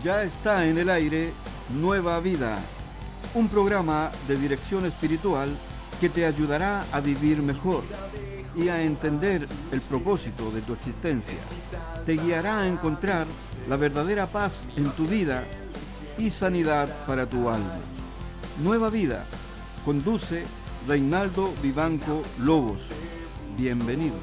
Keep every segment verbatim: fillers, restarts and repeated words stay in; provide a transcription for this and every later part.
Ya está en el aire Nueva Vida, un programa de dirección espiritual que te ayudará a vivir mejor y a entender el propósito de tu existencia. Te guiará a encontrar la verdadera paz en tu vida y sanidad para tu alma. Nueva Vida, conduce Reinaldo Vivanco Lobos. Bienvenido.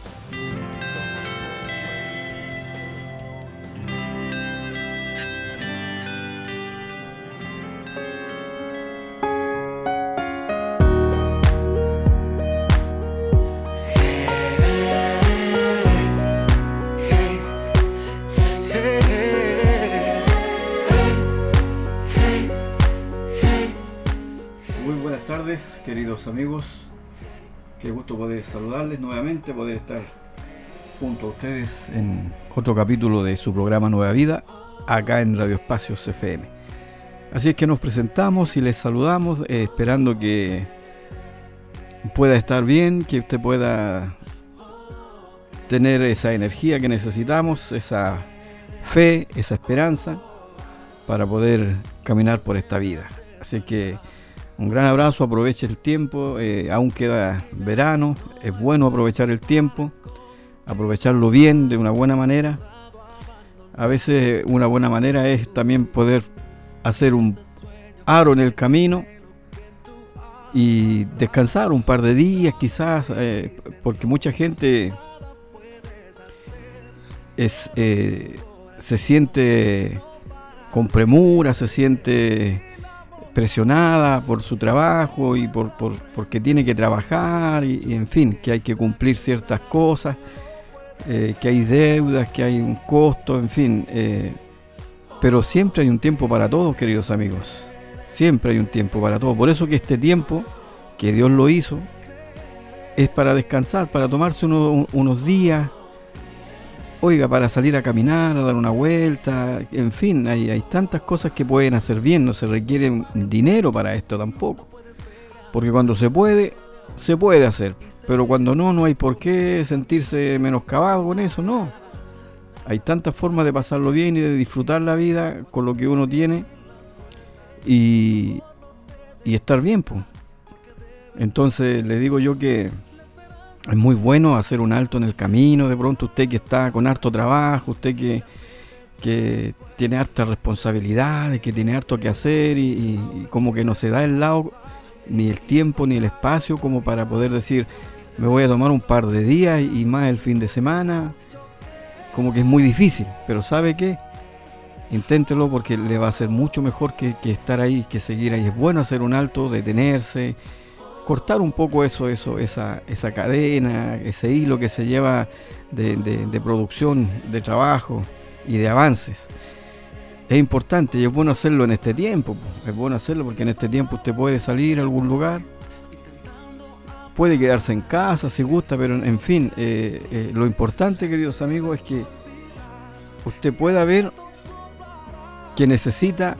Queridos amigos, qué gusto poder saludarles nuevamente, poder estar junto a ustedes en otro capítulo de su programa Nueva Vida, acá en Radio Espacios F M. Así es que nos presentamos y les saludamos, eh, esperando que pueda estar bien, que usted pueda tener esa energía que necesitamos, esa fe, esa esperanza para poder caminar por esta vida. Así que un gran abrazo, aproveche el tiempo, eh, aún queda verano, es bueno aprovechar el tiempo, aprovecharlo bien, de una buena manera. A veces una buena manera es también poder hacer un aro en el camino y descansar un par de días quizás, eh, porque mucha gente es, eh, se siente con premura, se siente presionada por su trabajo y por, por porque tiene que trabajar y, y en fin, que hay que cumplir ciertas cosas, eh, que hay deudas, que hay un costo, en fin, eh, pero siempre hay un tiempo para todos, queridos amigos, siempre hay un tiempo para todos. Por eso que este tiempo que Dios lo hizo es para descansar, para tomarse uno, unos días, oiga, para salir a caminar, a dar una vuelta, en fin, hay, hay tantas cosas que pueden hacer bien, no se requiere dinero para esto tampoco. Porque cuando se puede, se puede hacer, pero cuando no, no hay por qué sentirse menoscabado con eso, no. Hay tantas formas de pasarlo bien y de disfrutar la vida con lo que uno tiene y, y estar bien, pues. Entonces le digo yo que es muy bueno hacer un alto en el camino, de pronto usted que está con harto trabajo, usted que, que tiene hartas responsabilidades, que tiene harto que hacer y, y, y como que no se da el lado, ni el tiempo, ni el espacio como para poder decir, me voy a tomar un par de días y más el fin de semana, como que es muy difícil, pero ¿sabe qué? Inténtelo porque le va a ser mucho mejor que, que estar ahí, que seguir ahí. Es bueno hacer un alto, detenerse, cortar un poco eso, eso, esa, esa cadena, ese hilo que se lleva de, de, de producción, de trabajo y de avances. Es importante y es bueno hacerlo en este tiempo. Es bueno hacerlo porque en este tiempo usted puede salir a algún lugar, puede quedarse en casa si gusta, pero en fin, eh, eh, lo importante, queridos amigos, es que usted pueda ver que necesita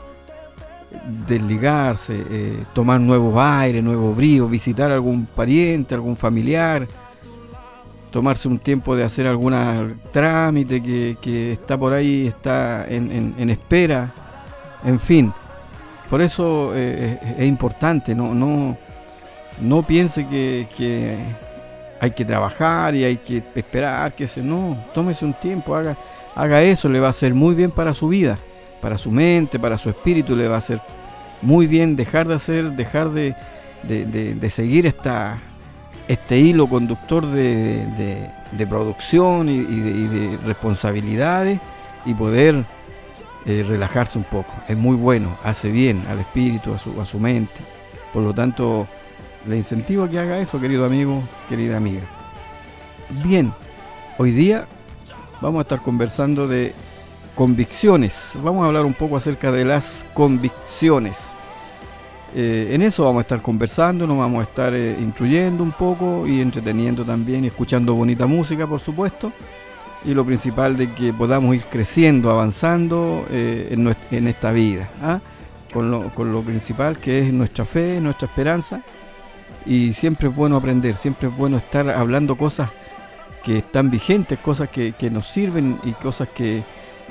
desligarse, eh, tomar nuevos aires, nuevos bríos, visitar a algún pariente, algún familiar, tomarse un tiempo de hacer algún trámite que, que está por ahí, está en, en, en espera, en fin. Por eso eh, es, es importante, no, no, no piense que, que hay que trabajar y hay que esperar, que se, no, tómese un tiempo, haga, haga eso, le va a hacer muy bien para su vida, para su mente, para su espíritu, le va a hacer muy bien dejar de hacer, dejar de, de, de, de seguir esta, este hilo conductor de, de, de producción y, y, de, y de responsabilidades y poder eh, relajarse un poco. Es muy bueno, hace bien al espíritu, a su, a su mente. Por lo tanto, le incentivo a que haga eso, querido amigo, querida amiga. Bien, hoy día vamos a estar conversando de convicciones. Vamos a hablar un poco acerca de las convicciones. Eh, en eso vamos a estar conversando, nos vamos a estar eh, instruyendo un poco y entreteniendo también y escuchando bonita música, por supuesto. Y lo principal de que podamos ir creciendo, avanzando eh, en, nuestra, en esta vida, ¿ah? con, lo, con lo principal que es nuestra fe, nuestra esperanza. Y siempre es bueno aprender, siempre es bueno estar hablando cosas que están vigentes, cosas que, que nos sirven y cosas que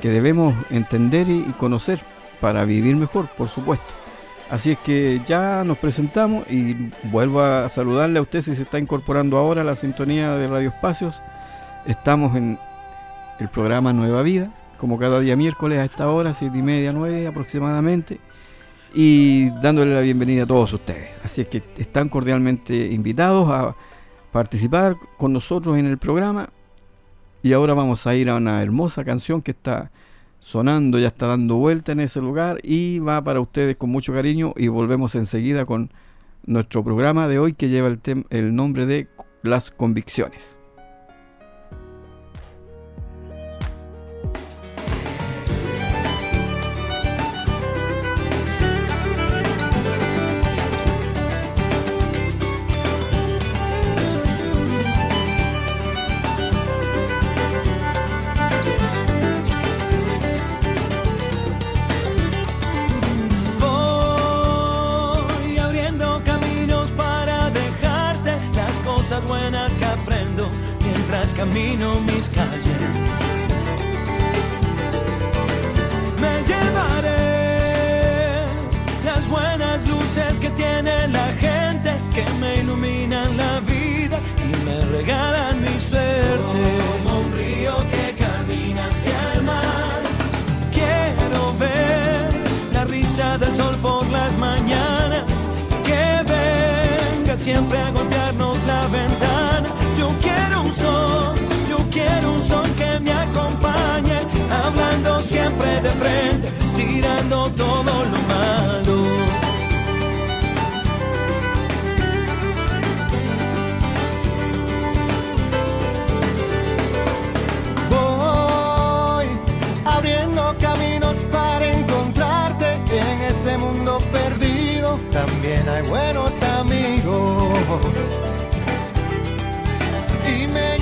que debemos entender y, y conocer para vivir mejor, por supuesto. Así es que ya nos presentamos y vuelvo a saludarle a usted si se está incorporando ahora a la sintonía de Radio Espacios. Estamos en el programa Nueva Vida, como cada día miércoles a esta hora, siete y media, nueve aproximadamente, y dándole la bienvenida a todos ustedes. Así es que están cordialmente invitados a participar con nosotros en el programa. Y ahora vamos a ir a una hermosa canción que está sonando, ya está dando vuelta en ese lugar y va para ustedes con mucho cariño, y volvemos enseguida con nuestro programa de hoy que lleva el, tem- el nombre de Las Convicciones. Buenas que aprendo mientras camino mis calles. Me llevaré las buenas luces que tiene la gente, que me iluminan la vida y me regalan mi suerte. Como un río que camina hacia el mar, quiero ver la risa del sol por las mañanas, que venga siempre a golpearnos la ventana. Yo quiero un son, yo quiero un son que me acompañe, hablando siempre de frente, tirando todo lo malo. Voy abriendo caminos para encontrarte en este mundo perdido. También hay buenos amigos. Y me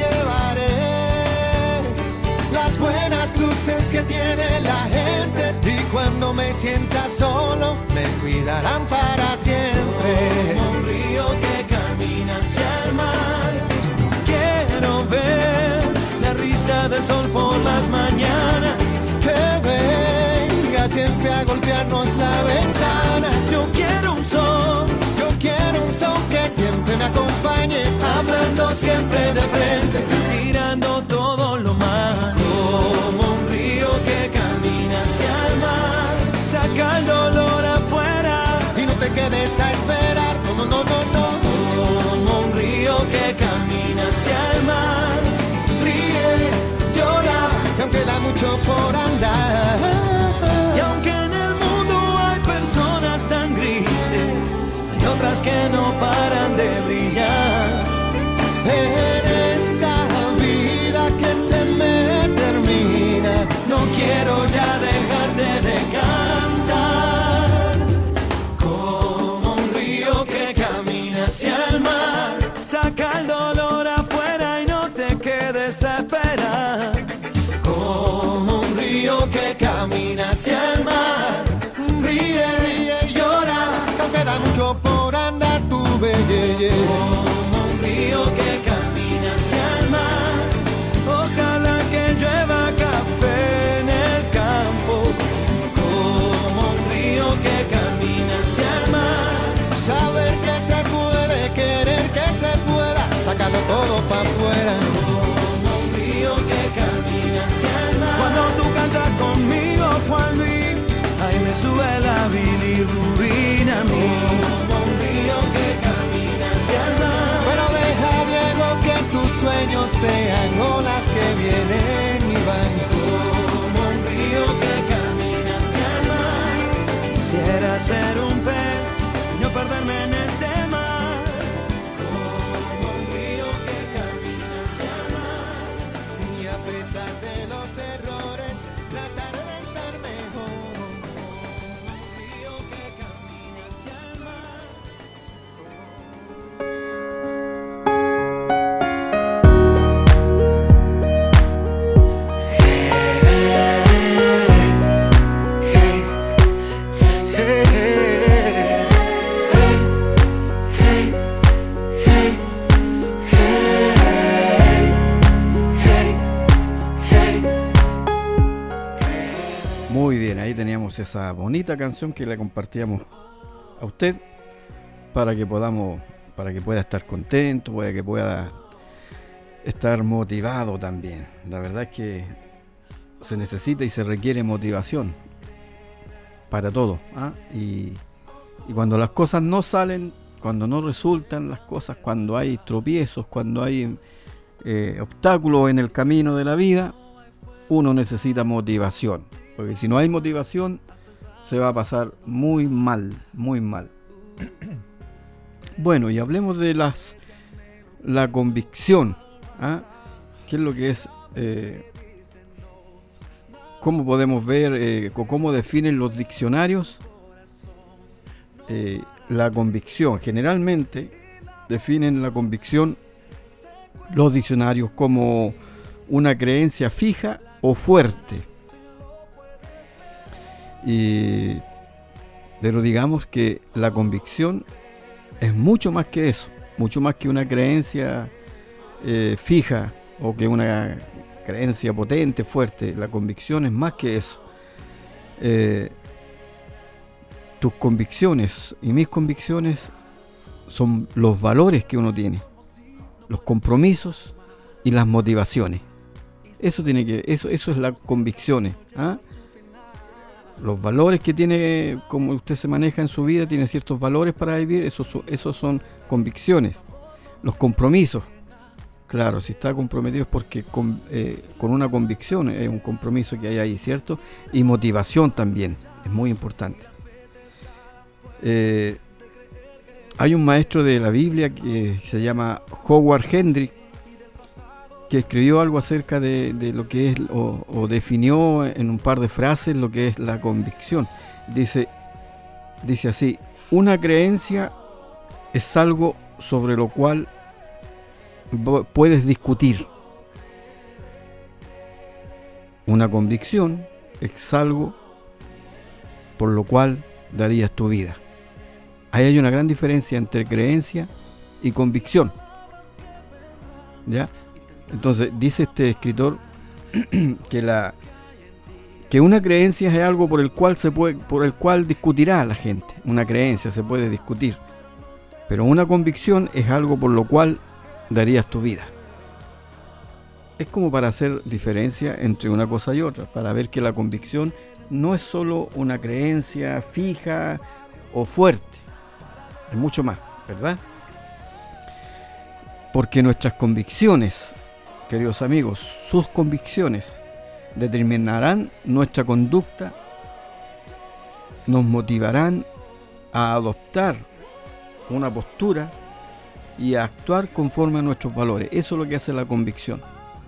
llevaré las buenas luces que tiene la gente, y cuando me sienta solo me cuidarán para siempre. Como un río que camina hacia el mar, quiero ver la risa del sol por las mañanas, que venga siempre a golpearnos la ventana. Yo quiero un son, yo quiero un son que siempre me acompañe, hablando siempre de frente, tirando todo lo malo. Como un río que camina hacia el mar, saca el dolor afuera y no te quedes a esperar. No, no, no, no, no. Como un río que camina hacia el mar, ríe, llora, que aún queda mucho por andar. y aunque en el mundo hay personas tan grises, hay otras que no paran de brillar. En esta vida que se me termina, No quiero ya dejarte de cantar. Como un río que camina hacia el mar, saca el dolor afuera y no te quedes a esperar. Como un río que camina hacia el mar, ríe, ríe y llora, que aún queda mucho por andar, tu belleza. como un río que camina hacia el mar. Ojalá que llueva café en el campo, como un río que camina hacia el mar. Saber que se puede, querer que se pueda, sacarlo todo para afuera. Como un río que camina hacia el mar. Cuando tú cantas conmigo, Juan Luis, ahí me sube la bilirrubina a mí. Como un río que camina hacia el mar. Pero deja, Diego, que tus sueños sean olas que vienen y van. Como un río que camina hacia el mar. Quisiera ser un pez y no perderme en este mar. Como un río que camina hacia el mar. Y a pesar de los errores, tratar de estar mejor. Como un río que camina hacia el mar. compartíamos esa bonita canción que le compartíamos a usted para que podamos, para que pueda estar contento, para que pueda estar motivado también. La verdad es que se necesita y se requiere motivación para todo, ¿ah? y, y cuando las cosas no salen, cuando no resultan las cosas, cuando hay tropiezos, cuando hay eh, obstáculos en el camino de la vida, uno necesita motivación, porque si no hay motivación se va a pasar muy mal, muy mal. Bueno, y hablemos de las la convicción, ¿ah? ¿Qué es lo que es? Eh, ¿Cómo podemos ver, eh, cómo definen los diccionarios eh, la convicción? Generalmente definen la convicción los diccionarios como una creencia fija o fuerte. Y, pero digamos que la convicción es mucho más que eso, mucho más que una creencia eh, fija o que una creencia potente, fuerte. La convicción es más que eso. Eh, tus convicciones y mis convicciones son los valores que uno tiene, los compromisos y las motivaciones. Eso tiene que, eso, eso es las convicciones, ¿ah? Los valores que tiene, como usted se maneja en su vida, tiene ciertos valores para vivir, esos, esos son convicciones. Los compromisos, claro, si está comprometido es porque con, eh, con una convicción, es un compromiso que hay ahí, ¿cierto? Y motivación también, es muy importante. Eh, hay un maestro de la Biblia que se llama Howard Hendrick, que escribió algo acerca de, de lo que es, o, o definió en un par de frases lo que es la convicción. Dice, dice así: una creencia es algo sobre lo cual puedes discutir. Una convicción es algo por lo cual darías tu vida. Ahí hay una gran diferencia entre creencia y convicción, ¿ya? Entonces dice este escritor que la que una creencia es algo por el cual se puede, por el cual discutirá la gente. Una creencia se puede discutir, pero una convicción es algo por lo cual darías tu vida. Es como para hacer diferencia entre una cosa y otra, para ver que la convicción no es solo una creencia fija o fuerte, es mucho más, ¿verdad? Porque nuestras convicciones, queridos amigos, sus convicciones determinarán nuestra conducta, nos motivarán a adoptar una postura y a actuar conforme a nuestros valores. Eso es lo que hace la convicción.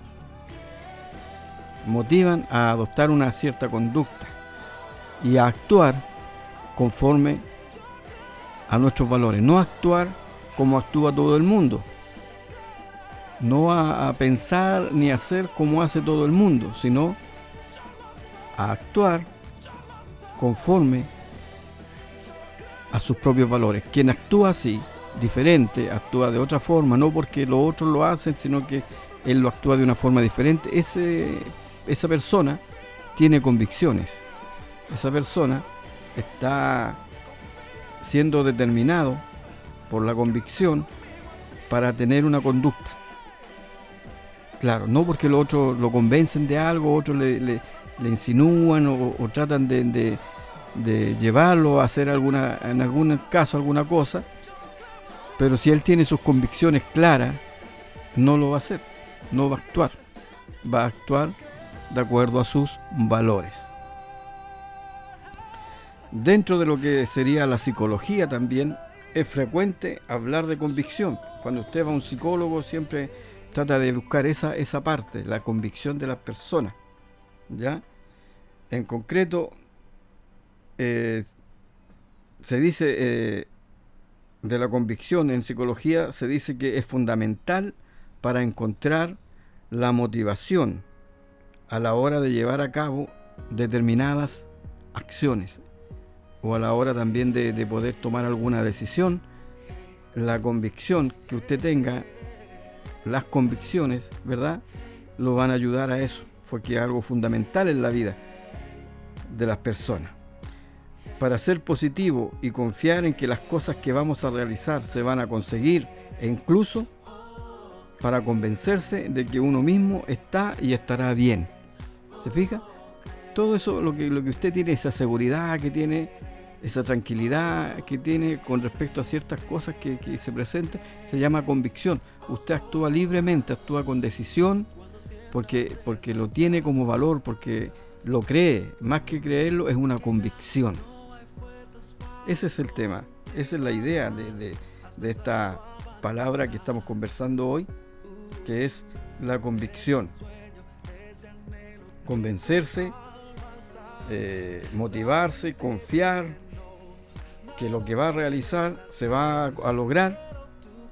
Motivan a adoptar una cierta conducta y a actuar conforme a nuestros valores. No actuar como actúa todo el mundo. No a, a pensar ni hacer como hace todo el mundo, sino a actuar conforme a sus propios valores. Quien actúa así, diferente, actúa de otra forma, no porque los otros lo hacen, sino que él lo actúa de una forma diferente. Ese, esa persona tiene convicciones. Esa persona está siendo determinado por la convicción para tener una conducta. Claro, no porque los otros lo convencen de algo, otros le, le, le insinúan o, o tratan de, de, de llevarlo a hacer alguna, en algún caso alguna cosa, pero si él tiene sus convicciones claras, no lo va a hacer, no va a actuar, va a actuar de acuerdo a sus valores. Dentro de lo que sería la psicología también es frecuente hablar de convicción. Cuando usted va a un psicólogo siempre trata de buscar esa, esa parte, la convicción de las personas, ¿ya? En concreto, eh, se dice eh, de la convicción en psicología, se dice que es fundamental para encontrar la motivación a la hora de llevar a cabo determinadas acciones o a la hora también de, de poder tomar alguna decisión. La convicción que usted tenga, las convicciones, ¿verdad?, lo van a ayudar a eso, porque es algo fundamental en la vida de las personas. para ser positivo y confiar en que las cosas que vamos a realizar se van a conseguir, e incluso para convencerse de que uno mismo está y estará bien. ¿Se fija? Todo eso, lo que, lo que usted tiene, esa seguridad que tiene, esa tranquilidad que tiene con respecto a ciertas cosas que, que se presentan, se llama convicción. Usted actúa libremente, actúa con decisión, porque, porque lo tiene como valor, porque lo cree. Más que creerlo, es una convicción. Ese es el tema, esa es la idea de, de, de esta palabra que estamos conversando hoy, que es la convicción. Convencerse, eh, motivarse, confiar que lo que va a realizar se va a, a lograr,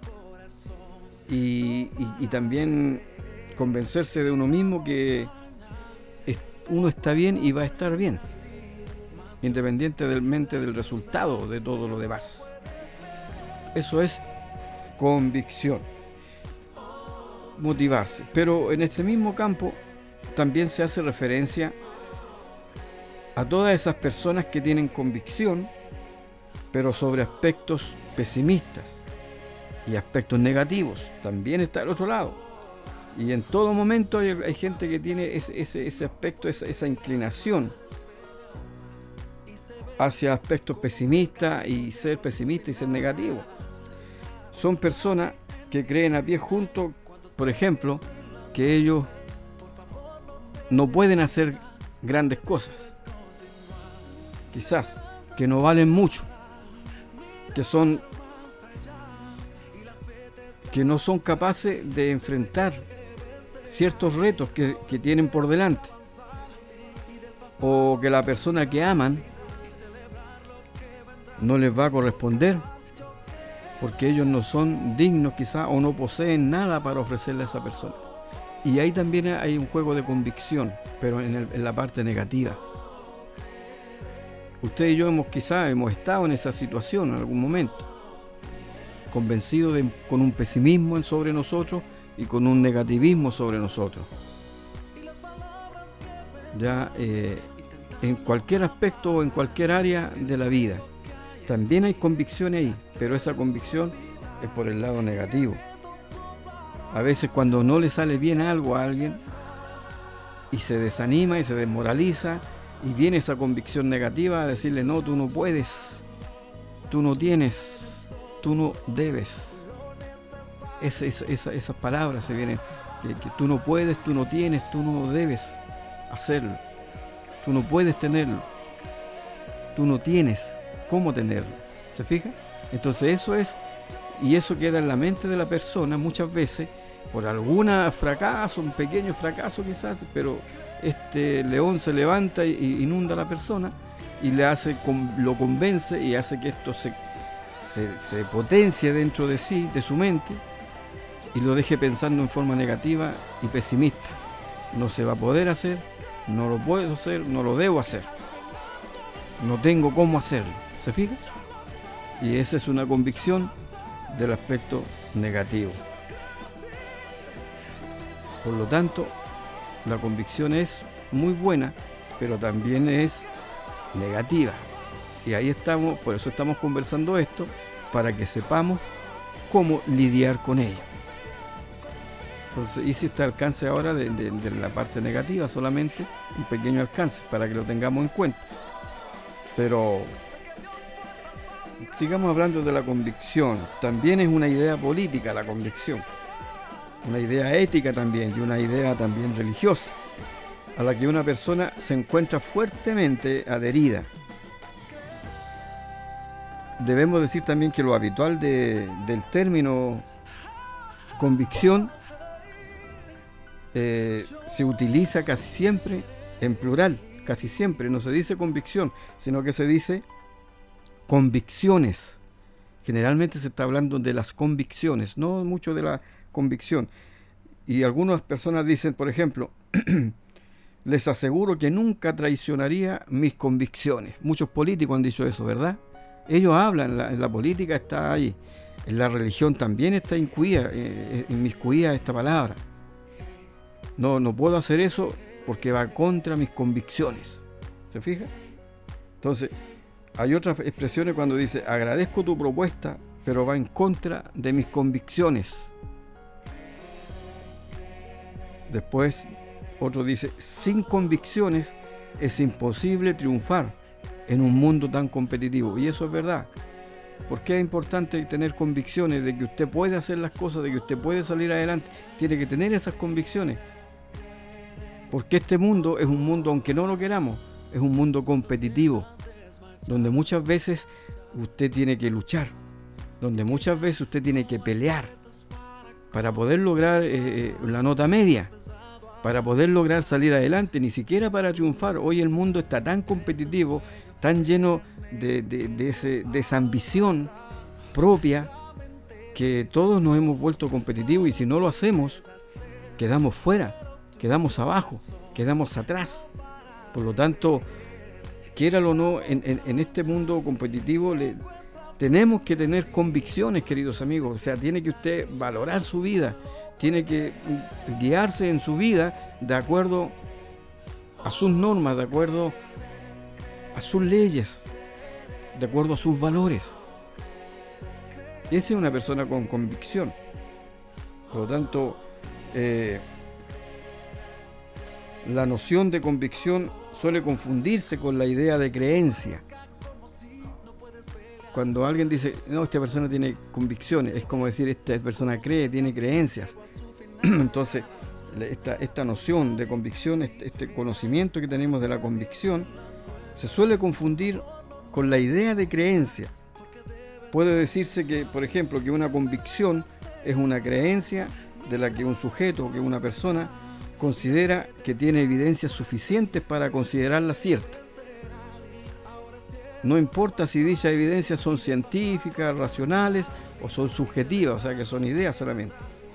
y, y, y también convencerse de uno mismo que es, uno está bien y va a estar bien, independientemente del resultado de todo lo demás. Eso es convicción. Motivarse. Pero en este mismo campo también se hace referencia a todas esas personas que tienen convicción, pero sobre aspectos pesimistas y aspectos negativos. También está el otro lado. Y en todo momento hay, hay gente que tiene ese, ese, ese aspecto, esa, esa inclinación hacia aspectos pesimistas, y ser pesimista y ser negativo. Son personas que creen a pie juntos, por ejemplo, que ellos no pueden hacer grandes cosas, quizás, que no valen mucho, que son que no son capaces de enfrentar ciertos retos que, que tienen por delante, o que la persona que aman no les va a corresponder porque ellos no son dignos quizás, o no poseen nada para ofrecerle a esa persona. Y ahí también hay un juego de convicción, pero en, el, en la parte negativa. Usted y yo hemos quizás hemos estado en esa situación en algún momento, convencidos de, con un pesimismo sobre nosotros y con un negativismo sobre nosotros. Ya eh, en cualquier aspecto o en cualquier área de la vida. También hay convicción ahí, pero esa convicción es por el lado negativo. A veces cuando no le sale bien algo a alguien y se desanima y se desmoraliza, y viene esa convicción negativa a decirle: no, tú no puedes, tú no tienes, tú no debes. Esa, esa, esa, esas palabras se vienen, que, que tú no puedes, tú no tienes, tú no debes hacerlo, tú no puedes tenerlo, tú no tienes cómo tenerlo. ¿Se fija? Entonces eso es, y eso queda en la mente de la persona muchas veces por algún fracaso, un pequeño fracaso quizás, pero este león se levanta y inunda a la persona y le hace, lo convence y hace que esto se, se, se potencie dentro de sí, de su mente, y lo deje pensando en forma negativa y pesimista. No se va a poder hacer, no lo puedo hacer, no lo debo hacer, no tengo cómo hacerlo. ¿Se fija? Y esa es una convicción del aspecto negativo. Por lo tanto, la convicción es muy buena, pero también es negativa. Y ahí estamos, por eso estamos conversando esto, para que sepamos cómo lidiar con ello. Entonces hice este alcance ahora de, de, de la parte negativa, solamente un pequeño alcance, para que lo tengamos en cuenta. Pero sigamos hablando de la convicción. También es una idea política la convicción, una idea ética también, y una idea también religiosa, a la que una persona se encuentra fuertemente adherida. Debemos decir también que lo habitual de, del término convicción eh, se utiliza casi siempre en plural, casi siempre, no se dice convicción, sino que se dice convicciones. Generalmente se está hablando de las convicciones, no mucho de la convicción. Y algunas personas dicen, por ejemplo, les aseguro que nunca traicionaría mis convicciones. Muchos políticos han dicho eso, ¿verdad? Ellos hablan, en la, en la política está ahí, en la religión también está incluida, eh, inmiscuida esta palabra. No, no puedo hacer eso porque va contra mis convicciones. ¿Se fija? Entonces, hay otras expresiones cuando dice, agradezco tu propuesta, pero va en contra de mis convicciones. Después, otro dice, sin convicciones es imposible triunfar en un mundo tan competitivo. Y eso es verdad. Porque es importante tener convicciones de que usted puede hacer las cosas, de que usted puede salir adelante. Tiene que tener esas convicciones. Porque este mundo es un mundo, aunque no lo queramos, es un mundo competitivo, donde muchas veces usted tiene que luchar, donde muchas veces usted tiene que pelear para poder lograr eh, la nota media, para poder lograr salir adelante, ni siquiera para triunfar. Hoy el mundo está tan competitivo, tan lleno de, de, de, ese, de esa ambición propia, que todos nos hemos vuelto competitivos, y si no lo hacemos, quedamos fuera, quedamos abajo, quedamos atrás. Por lo tanto, quiéralo o no, en, en, en este mundo competitivo le, tenemos que tener convicciones, queridos amigos. O sea, tiene que usted valorar su vida, tiene que guiarse en su vida de acuerdo a sus normas, de acuerdo a sus leyes, de acuerdo a sus valores. Esa es una persona con convicción. Por lo tanto, eh, la noción de convicción suele confundirse con la idea de creencia. Cuando alguien dice, no, esta persona tiene convicciones, es como decir, esta persona cree, tiene creencias. Entonces, esta, esta noción de convicción, este, este conocimiento que tenemos de la convicción, se suele confundir con la idea de creencia. Puede decirse que, por ejemplo, que una convicción es una creencia de la que un sujeto, que una persona, considera que tiene evidencias suficientes para considerarla cierta. No importa si dichas evidencias son científicas, racionales o son subjetivas, o sea que son ideas solamente.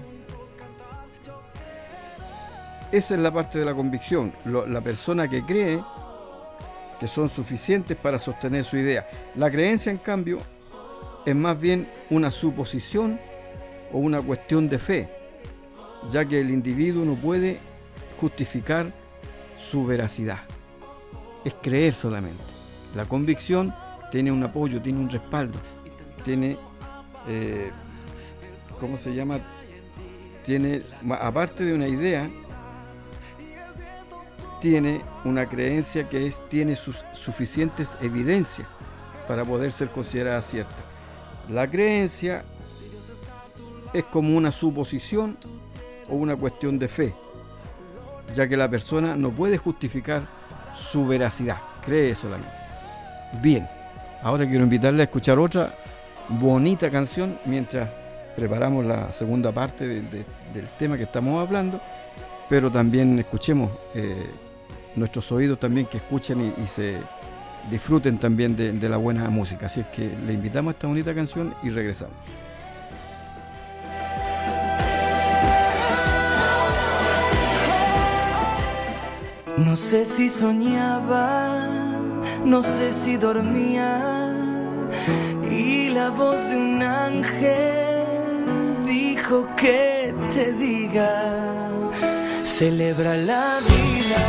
Esa es la parte de la convicción, lo, la persona que cree que son suficientes para sostener su idea. La creencia, en cambio, es más bien una suposición o una cuestión de fe, ya que el individuo no puede justificar su veracidad. Es creer solamente. La convicción tiene un apoyo, tiene un respaldo, tiene, eh, ¿cómo se llama? Tiene, aparte de una idea, tiene una creencia que es, tiene sus suficientes evidencias para poder ser considerada cierta. La creencia es como una suposición o una cuestión de fe, ya que la persona no puede justificar su veracidad, cree solamente. Bien, ahora quiero invitarle a escuchar otra bonita canción mientras preparamos la segunda parte de, de, del tema que estamos hablando, pero también escuchemos eh, nuestros oídos también, que escuchen y, y se disfruten también de, de la buena música. Así es que le invitamos a esta bonita canción y regresamos. No sé si soñaba, no sé si dormía, y la voz de un ángel dijo que te diga, celebra la vida.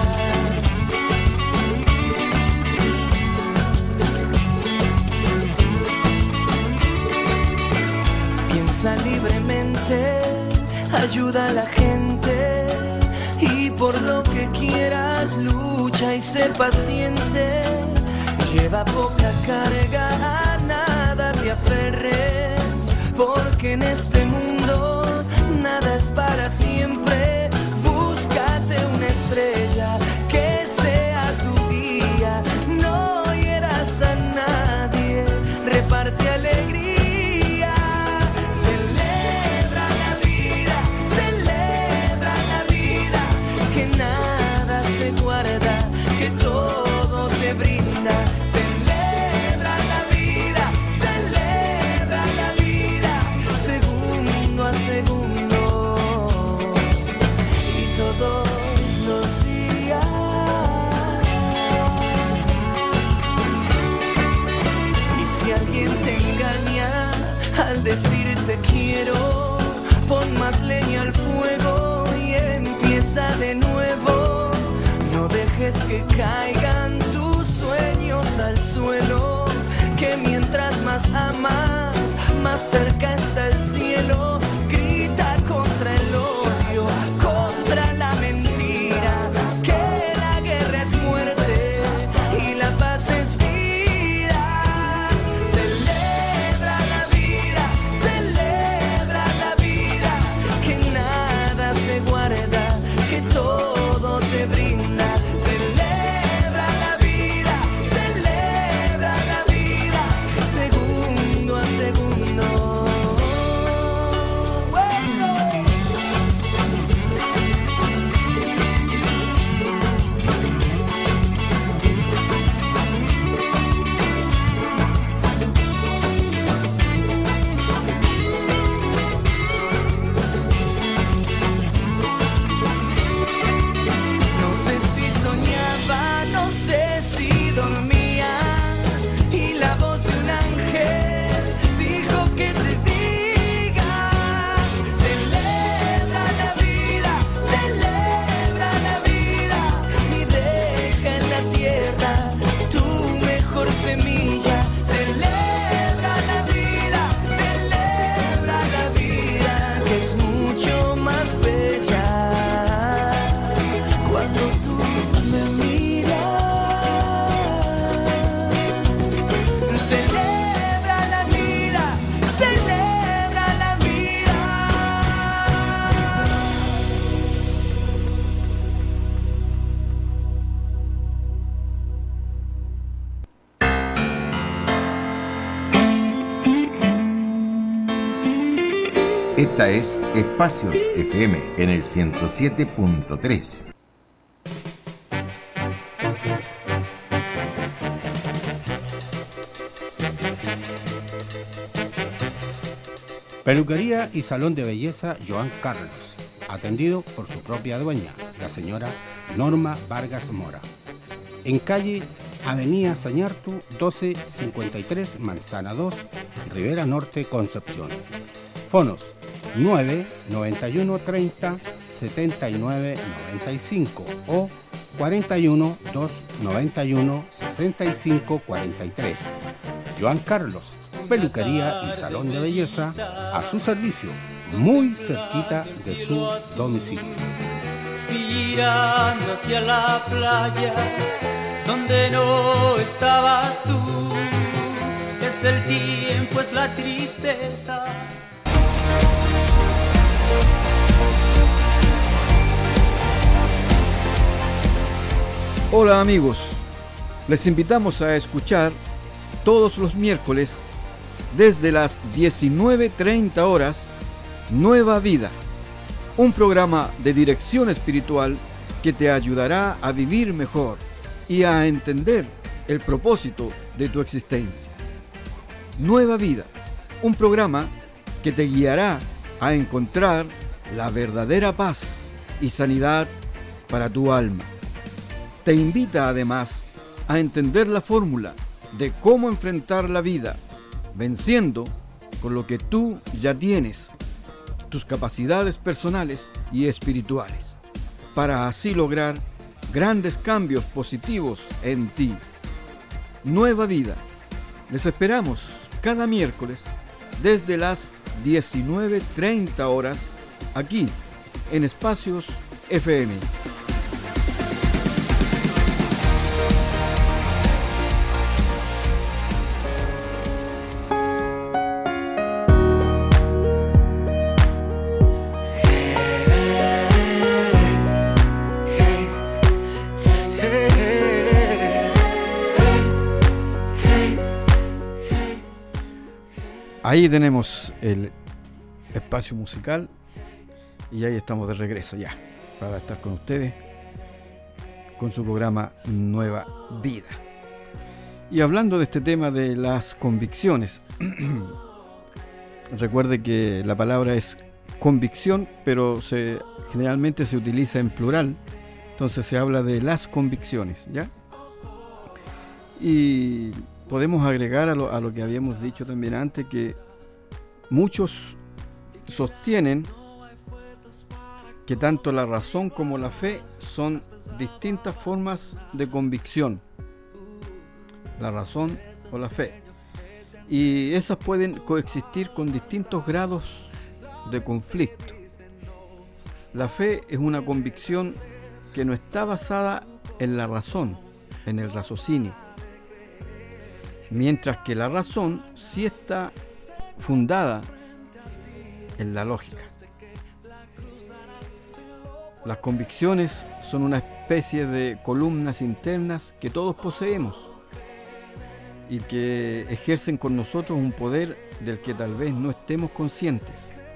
Piensa libremente, ayuda a la gente, y por lo que quieras lucha y sé paciente. Lleva poca carga, a nada te aferres, porque en este mundo nada es para siempre. Búscate una estrella que sea tu guía, no hieras a nadie, reparte alegría. Todo te brinda, celebra la vida, celebra la vida, segundo a segundo, y todos los días. Y si alguien te engaña al decirte quiero, pon más leña al fuego y empieza de nuevo. No dejes que caigan tus sueños al suelo, más, más cerca está el cielo. Grita contra el odio, contra la mentira, que la guerra es muerte y la paz es vida. Celebra la vida, celebra la vida, que nada se guarda, que todo te brinda. Celebra la vida, celebra la vida, segundo a segundo. No sé si soñaba, no sé si dormía, y la voz de un ángel dijo que te diga: celebra la vida, celebra la vida, y deja en la tierra tu mejor semilla. Celebra la vida, celebra la vida, que es mucho más bella cuando tú me miras. Celebra la vida, celebra la vida. Esta es Espacios F M en el ciento siete punto tres. Peluquería y salón de belleza Joan Carlos, atendido por su propia dueña, la señora Norma Vargas Mora. En calle Avenida Sañartu, doce cincuenta y tres, Manzana dos, Rivera Norte, Concepción. Fonos nueve noventa y uno treinta setenta y nueve noventa y cinco o cuarenta y uno dos noventa y uno sesenta y cinco cuarenta y tres. Joan Carlos, peluquería y salón de belleza a su servicio, muy cerquita de su domicilio. Mirando hacia la playa donde no estabas tú, es el tiempo, es la tristeza. Hola amigos, les invitamos a escuchar todos los miércoles desde las diecinueve treinta horas Nueva Vida, un programa de dirección espiritual que te ayudará a vivir mejor y a entender el propósito de tu existencia. Nueva Vida, un programa que te guiará a encontrar la verdadera paz y sanidad para tu alma. Te invita además a entender la fórmula de cómo enfrentar la vida, venciendo con lo que tú ya tienes, tus capacidades personales y espirituales, para así lograr grandes cambios positivos en ti. Nueva Vida. Les esperamos cada miércoles desde las diecinueve treinta horas aquí en Espacios F M. Ahí tenemos el espacio musical y ahí estamos de regreso ya para estar con ustedes con su programa Nueva Vida. Y hablando de este tema de las convicciones, recuerde que la palabra es convicción, pero se, generalmente se utiliza en plural, entonces se habla de las convicciones, ¿ya? Y podemos agregar a lo, a lo que habíamos dicho también antes, que muchos sostienen que tanto la razón como la fe son distintas formas de convicción. La razón o la fe. y esas pueden coexistir con distintos grados de conflicto. La fe es una convicción que no está basada en la razón, en el raciocinio, mientras que la razón sí está fundada en la lógica. Las convicciones son una especie de columnas internas que todos poseemos y que ejercen con nosotros un poder del que tal vez no estemos conscientes.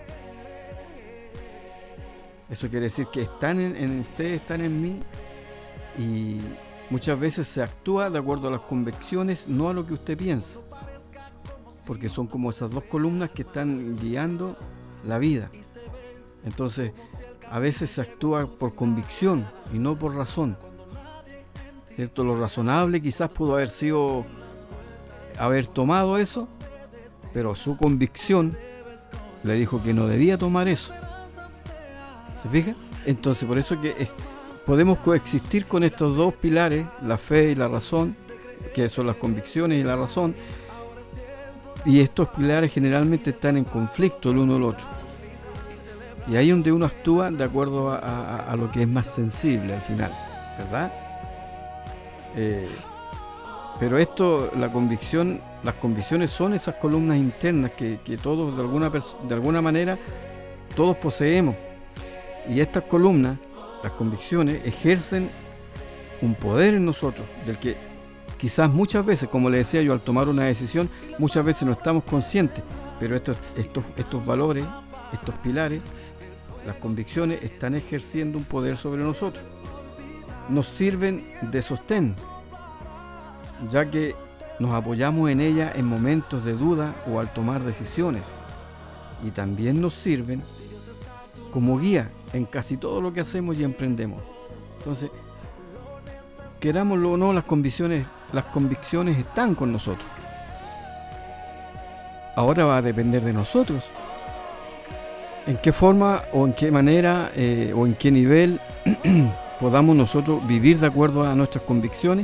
Eso quiere decir que están en, en ustedes, están en mí, y muchas veces se actúa de acuerdo a las convicciones, no a lo que usted piensa, porque son como esas dos columnas que están guiando la vida. Entonces, a veces se actúa por convicción y no por razón, ¿cierto? Lo razonable quizás pudo haber sido haber tomado eso, pero su convicción le dijo que no debía tomar eso. ¿Se fija? Entonces, por eso que es, podemos coexistir con estos dos pilares, la fe y la razón, que son las convicciones y la razón, y estos pilares generalmente están en conflicto el uno al otro. Y ahí es donde uno actúa de acuerdo a, a, a lo que es más sensible al final, ¿verdad? Eh, pero esto, la convicción, las convicciones son esas columnas internas que, que todos de alguna, de alguna manera todos poseemos. Y estas columnas, las convicciones, ejercen un poder en nosotros, del que quizás muchas veces, como le decía yo, al tomar una decisión, muchas veces no estamos conscientes, pero estos, estos, estos valores, estos pilares, las convicciones están ejerciendo un poder sobre nosotros. Nos sirven de sostén, ya que nos apoyamos en ellas en momentos de duda o al tomar decisiones. Y también nos sirven como guía en casi todo lo que hacemos y emprendemos. Entonces, querámoslo o no, las convicciones, las convicciones están con nosotros. Ahora va a depender de nosotros en qué forma o en qué manera eh, o en qué nivel podamos nosotros vivir de acuerdo a nuestras convicciones,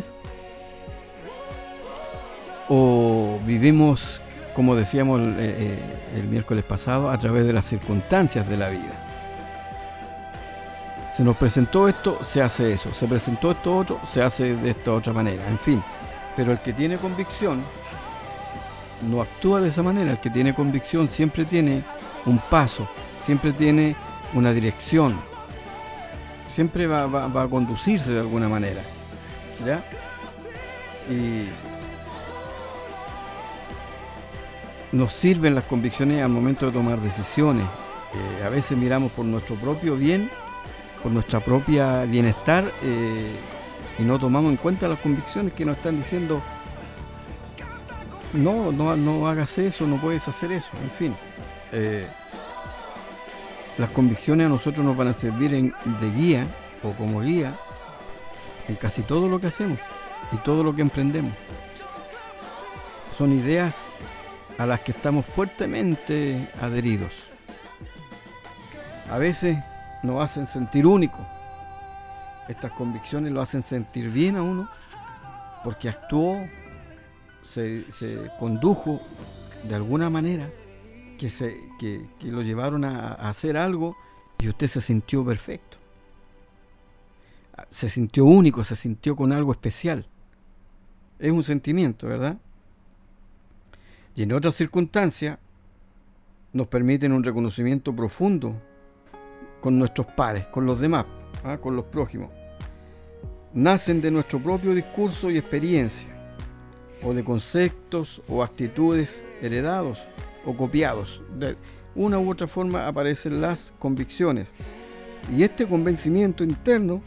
o vivimos, como decíamos el, eh, el miércoles pasado, a través de las circunstancias de la vida. Se nos presentó esto, se hace eso. Se presentó esto otro, se hace de esta otra manera. En fin, pero el que tiene convicción no actúa de esa manera. El que tiene convicción siempre tiene un paso, siempre tiene una dirección, siempre va, va, va a conducirse de alguna manera, ¿ya? Y nos sirven las convicciones al momento de tomar decisiones. Eh, a veces miramos por nuestro propio bien, por nuestra propia bienestar, eh, y no tomamos en cuenta las convicciones que nos están diciendo no, no, no hagas eso, no puedes hacer eso, en fin. Eh, las convicciones a nosotros nos van a servir en, de guía o como guía en casi todo lo que hacemos y todo lo que emprendemos. Son ideas a las que estamos fuertemente adheridos. A veces nos hacen sentir únicos. Estas convicciones lo hacen sentir bien a uno porque actuó, se, se condujo de alguna manera que, se, que, que lo llevaron a, a hacer algo y usted se sintió perfecto. Se sintió único, se sintió con algo especial. Es un sentimiento, ¿verdad? Y en otras circunstancias nos permiten un reconocimiento profundo con nuestros pares, con los demás, ¿ah? Con los prójimos. Nacen de nuestro propio discurso y experiencia, o de conceptos o actitudes heredados o copiados. De una u otra forma aparecen las convicciones. Y este convencimiento interno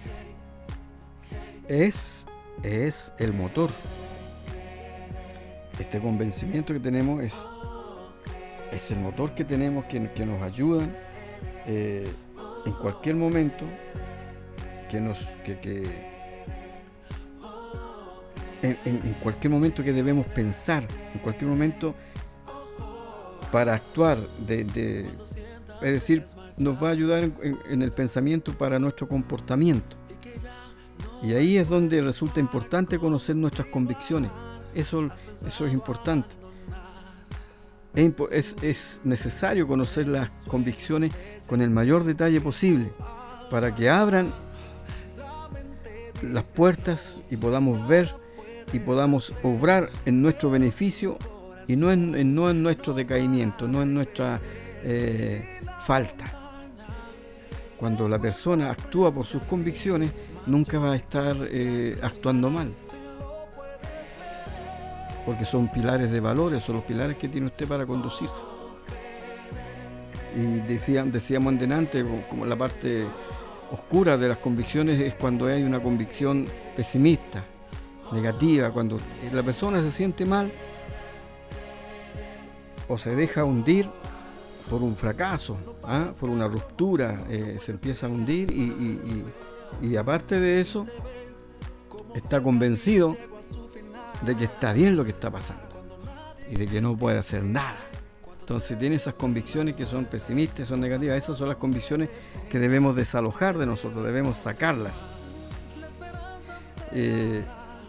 es, es el motor. Este convencimiento que tenemos es, es el motor que tenemos que, que nos ayuda eh, en cualquier momento que nos que, que en, en, en cualquier momento que debemos pensar, en cualquier momento para actuar de, de, es decir, nos va a ayudar en, en, en el pensamiento para nuestro comportamiento. Y ahí es donde resulta importante conocer nuestras convicciones. Eso, eso es importante. Es, es, es necesario conocer las convicciones con el mayor detalle posible para que abran las puertas y podamos ver y podamos obrar en nuestro beneficio y no en, en, no en nuestro decaimiento, no en nuestra eh, falta. Cuando la persona actúa por sus convicciones, nunca va a estar eh, actuando mal, porque son pilares de valores, son los pilares que tiene usted para conducirse. Y decían, decíamos en delante, como la parte oscura de las convicciones es cuando hay una convicción pesimista, negativa, cuando la persona se siente mal o se deja hundir por un fracaso, ¿ah? por una ruptura, eh, se empieza a hundir y, y, y, y aparte de eso está convencido de que está bien lo que está pasando y de que no puede hacer nada. Entonces tiene esas convicciones que son pesimistas, son negativas. Esas son las convicciones que debemos desalojar de nosotros, debemos sacarlas. Eh,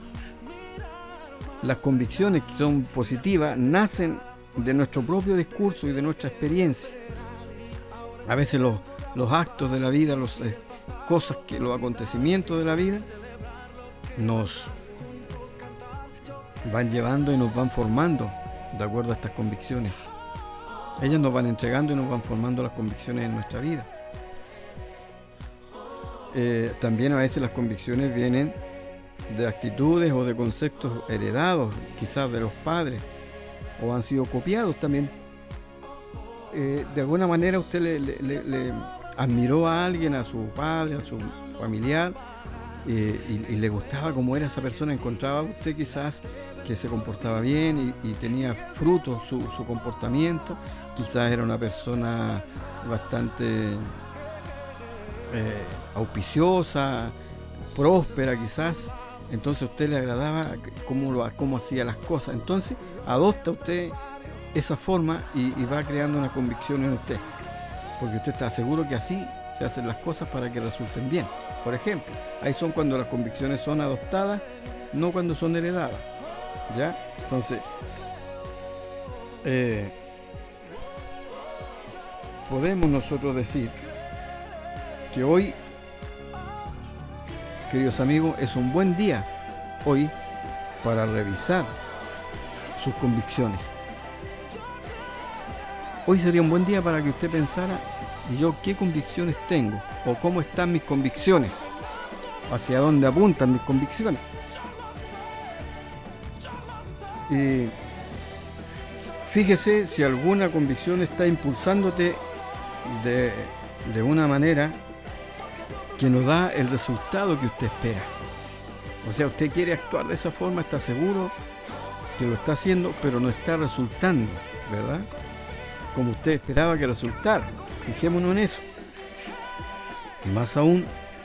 las convicciones que son positivas nacen de nuestro propio discurso y de nuestra experiencia. A veces los, los actos de la vida, las eh, cosas, que, los acontecimientos de la vida nos van llevando y nos van formando de acuerdo a estas convicciones. Ellas nos van entregando y nos van formando las convicciones en nuestra vida. Eh, también a veces las convicciones vienen de actitudes o de conceptos heredados, quizás de los padres, o han sido copiados también. Eh, de alguna manera usted le, le, le, le admiró a alguien, a su padre, a su familiar, eh, y, y le gustaba cómo era esa persona, encontraba usted quizás que se comportaba bien y, y tenía frutos su, su comportamiento, quizás era una persona bastante eh, auspiciosa, próspera quizás, entonces a usted le agradaba cómo, lo, cómo hacía las cosas, entonces adopta usted esa forma y, y va creando una convicción en usted, porque usted está seguro que así se hacen las cosas para que resulten bien. Por ejemplo, ahí son cuando las convicciones son adoptadas, no cuando son heredadas, ¿ya? Entonces, eh, podemos nosotros decir que hoy, queridos amigos, es un buen día hoy para revisar sus convicciones. Hoy sería un buen día para que usted pensara, ¿y yo qué convicciones tengo? ¿O cómo están mis convicciones? ¿Hacia dónde apuntan mis convicciones? Y fíjese si alguna convicción está impulsándote de, de una manera que no da el resultado que usted espera. O sea, usted quiere actuar de esa forma, está seguro que lo está haciendo, pero no está resultando, ¿verdad? Como usted esperaba que resultara. Fijémonos en eso. Y más aún,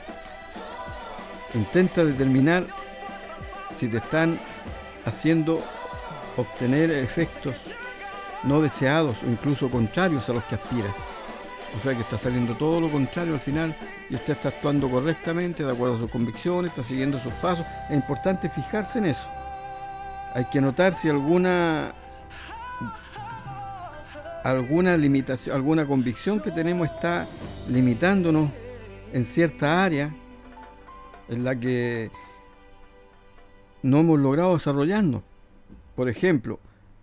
intenta determinar si te están haciendo obtener efectos no deseados o incluso contrarios a los que aspira. O sea que está saliendo todo lo contrario al final y usted está actuando correctamente, de acuerdo a sus convicciones, está siguiendo sus pasos. Es importante fijarse en eso. Hay que notar si alguna alguna limitación, alguna convicción que tenemos está limitándonos en cierta área en la que no hemos logrado desarrollarnos. Por ejemplo,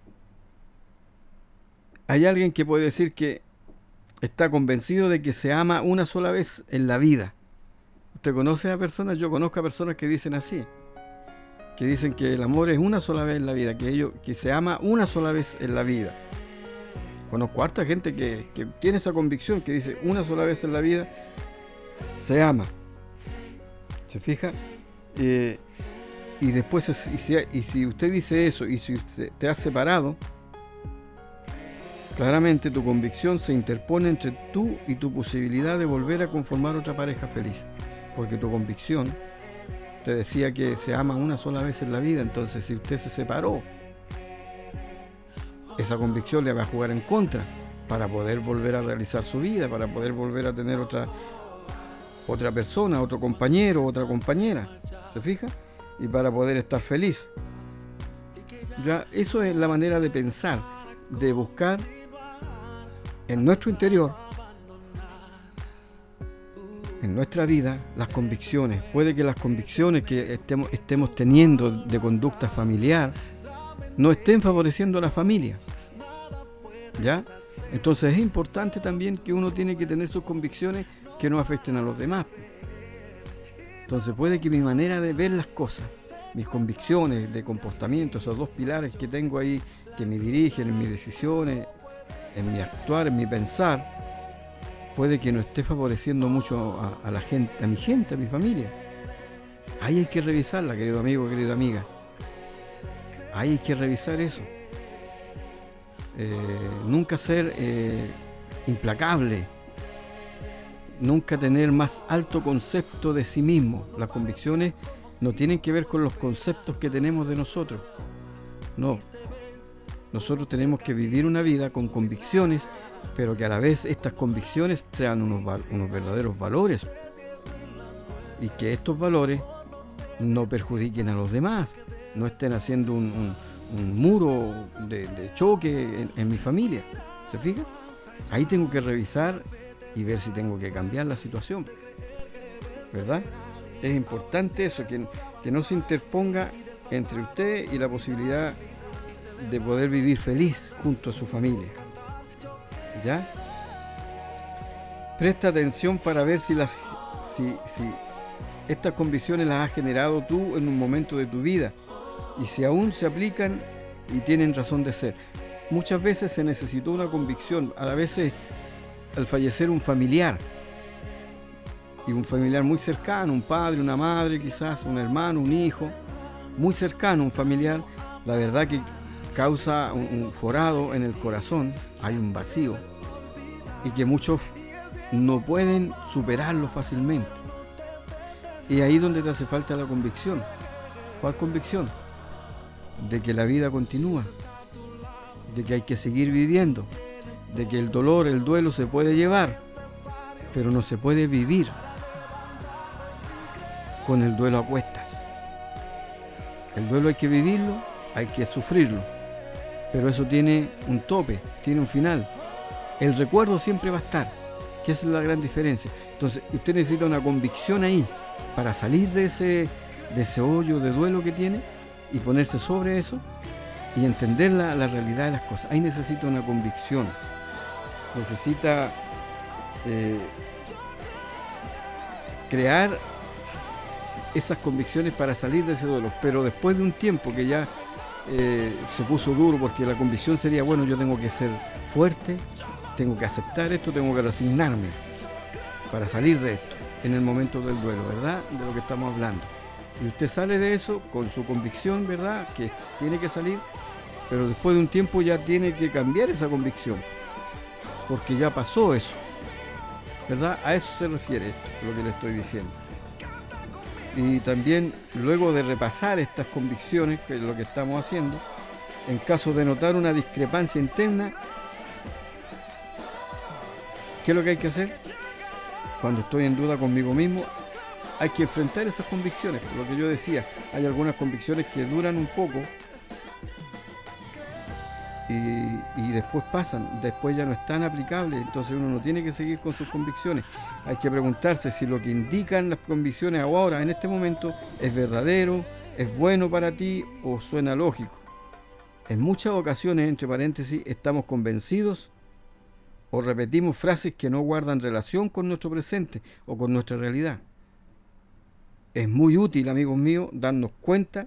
hay alguien que puede decir que está convencido de que se ama una sola vez en la vida. ¿Usted conoce a personas? Yo conozco a personas que dicen así, que dicen que el amor es una sola vez en la vida, que ellos, que se ama una sola vez en la vida. Conozco a harta gente que, que tiene esa convicción, que dice una sola vez en la vida se ama. ¿Se fija? Eh, y después, y si, y si usted dice eso y si usted te ha separado, claramente tu convicción se interpone entre tú y tu posibilidad de volver a conformar otra pareja feliz. Porque tu convicción te decía que se ama una sola vez en la vida, entonces si usted se separó, esa convicción le va a jugar en contra para poder volver a realizar su vida, para poder volver a tener otra, otra persona, otro compañero, otra compañera, ¿se fija? Y para poder estar feliz. Ya, eso es la manera de pensar. de buscar en nuestro interior, en nuestra vida, las convicciones. Puede que las convicciones que estemos, estemos teniendo de conducta familiar no estén favoreciendo a la familia, ¿ya? Entonces es importante también que uno tiene que tener sus convicciones que no afecten a los demás. Entonces puede que mi manera de ver las cosas, mis convicciones de comportamiento, esos dos pilares que tengo ahí, que me dirigen en mis decisiones, en mi actuar, en mi pensar, puede que no esté favoreciendo mucho a, a la gente, a mi gente, a mi familia. Ahí hay que revisarla, querido amigo, querida amiga. Ahí hay que revisar eso. Eh, nunca ser eh, implacable, nunca tener más alto concepto de sí mismo. Las convicciones no tienen que ver con los conceptos que tenemos de nosotros. No. Nosotros tenemos que vivir una vida con convicciones, pero que a la vez estas convicciones sean unos, unos verdaderos valores y que estos valores no perjudiquen a los demás, no estén haciendo un, un, un muro de, de choque en, en mi familia. ¿Se fija? Ahí tengo que revisar y ver si tengo que cambiar la situación, ¿verdad? Es importante eso, que, que no se interponga entre usted y la posibilidad de poder vivir feliz junto a su familia. ¿Ya? Presta atención para ver si, las, si, si estas convicciones las has generado tú en un momento de tu vida y si aún se aplican y tienen razón de ser. Muchas veces se necesitó una convicción, a veces al fallecer un familiar, y un familiar muy cercano, un padre, una madre quizás, un hermano, un hijo, muy cercano, un familiar, la verdad que causa un, un forado en el corazón, hay un vacío, y que muchos no pueden superarlo fácilmente. Y ahí donde te hace falta la convicción. ¿Cuál convicción? De que la vida continúa, de que hay que seguir viviendo, de que el dolor, el duelo se puede llevar, pero no se puede vivir con el duelo a cuestas. El duelo hay que vivirlo, hay que sufrirlo, pero eso tiene un tope, tiene un final. El recuerdo siempre va a estar, que esa es la gran diferencia. Entonces usted necesita una convicción ahí para salir de ese, de ese hoyo de duelo que tiene y ponerse sobre eso y entender la, la realidad de las cosas. Ahí necesita una convicción, necesita eh, crear esas convicciones para salir de ese duelo, pero después de un tiempo que ya eh, se puso duro, porque la convicción sería, bueno, yo tengo que ser fuerte, tengo que aceptar esto, tengo que resignarme para salir de esto en el momento del duelo, ¿verdad? De lo que estamos hablando. Y usted sale de eso con su convicción, ¿verdad? Que tiene que salir, pero después de un tiempo ya tiene que cambiar esa convicción, porque ya pasó eso, ¿verdad? A eso se refiere esto, lo que le estoy diciendo. Y también, luego de repasar estas convicciones, que es lo que estamos haciendo, en caso de notar una discrepancia interna, ¿qué es lo que hay que hacer? Cuando estoy en duda conmigo mismo, hay que enfrentar esas convicciones. Lo que yo decía, hay algunas convicciones que duran un poco y, y después pasan, después ya no están aplicables, entonces uno no tiene que seguir con sus convicciones. Hay que preguntarse si lo que indican las convicciones ahora, en este momento, es verdadero, es bueno para ti o suena lógico. En muchas ocasiones, entre paréntesis, estamos convencidos o repetimos frases que no guardan relación con nuestro presente o con nuestra realidad. Es muy útil, amigos míos, darnos cuenta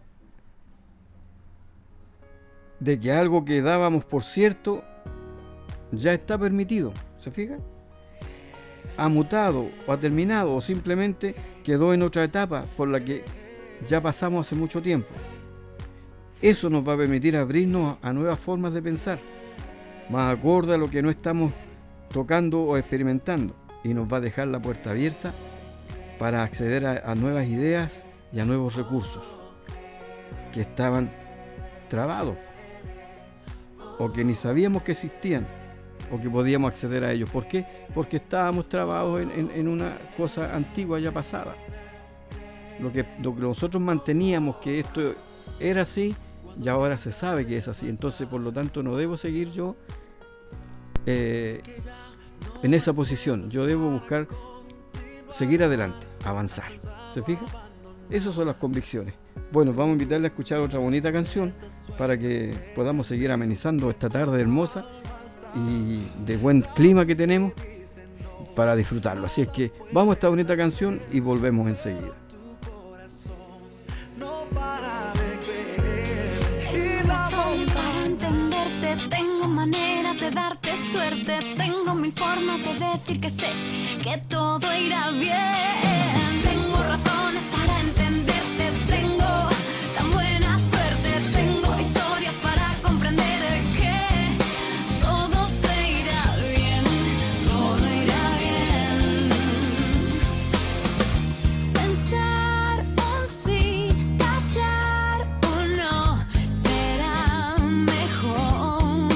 de que algo que dábamos por cierto ya está permitido. ¿Se fija? Ha mutado o ha terminado o simplemente quedó en otra etapa por la que ya pasamos hace mucho tiempo. Eso nos va a permitir abrirnos a nuevas formas de pensar, más acorde a lo que no estamos tocando o experimentando, y nos va a dejar la puerta abierta para acceder a, a nuevas ideas y a nuevos recursos que estaban trabados o que ni sabíamos que existían o que podíamos acceder a ellos. ¿Por qué? Porque estábamos trabados en, en, en una cosa antigua ya pasada. Lo que, lo que nosotros manteníamos que esto era así, ya ahora se sabe que es así, entonces por lo tanto no debo seguir yo eh, en esa posición, yo debo buscar seguir adelante, avanzar, ¿se fija? Esas son las convicciones. Bueno, vamos a invitarle a escuchar otra bonita canción para que podamos seguir amenizando esta tarde hermosa y de buen clima que tenemos para disfrutarlo. Así es que vamos a esta bonita canción y volvemos enseguida. Para entenderte, tengo maneras de darte suerte, tengo mil formas de decir que sé que todo irá bien. Tengo razones para entenderte, tengo tan buena suerte, tengo historias para comprender que todo te irá bien, todo irá bien. Pensar un sí, tachar un no, será mejor.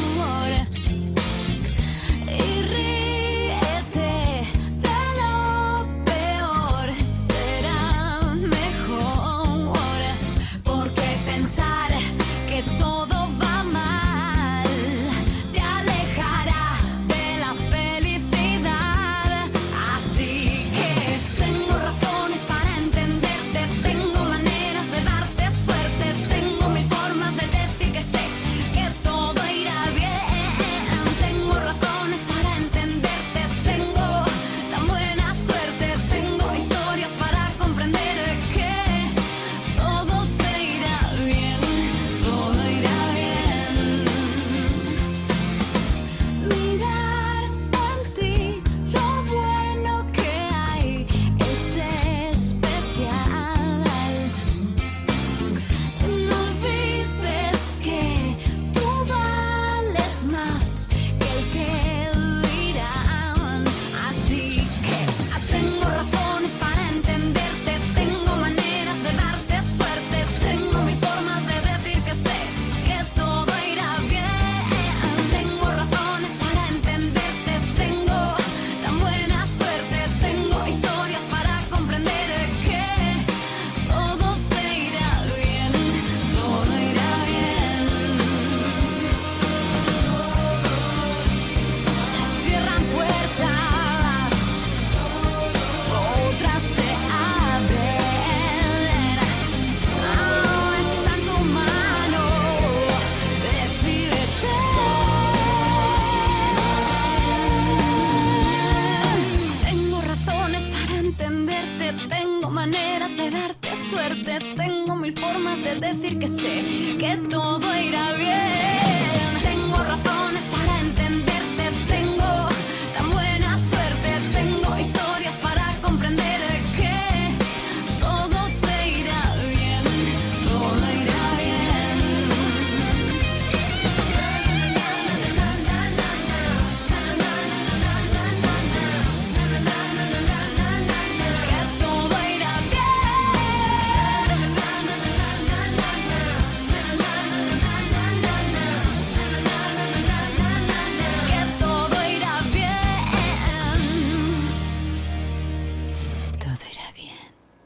Y ríete de lo peor, será mejor. Porque pensar que todo va mal te alejará de la felicidad. Así que tengo razones para entenderte, tengo maneras de darte suerte, tengo mil formas de decir que sé que todo irá bien. Tengo razones para entenderte, tengo tan buena suerte, tengo historias para comprender que todo te irá bien, todo irá bien. Mirar en ti lo bueno que hay es especial. No olvides que tú vales más que el que dirán. Así que tengo razones para entenderte, tengo maneras de darte suerte, tengo mil formas de decir que sé que todo irá bien. Tengo razones para entenderte, tengo tan buena suerte, tengo historias para comprender que todo te irá bien, todo irá bien. Se cierran puertas, otras se abren. Ahora está en tu mano, decídete. Tengo razones para entenderte, tengo maneras de darte suerte, tengo mil formas de decir que sé que todo irá bien. Tengo razones para entenderte, tengo tan buena suerte, tengo historias para comprender que todo te irá bien, todo irá bien. Que todo irá bien, que todo irá bien, todo irá bien.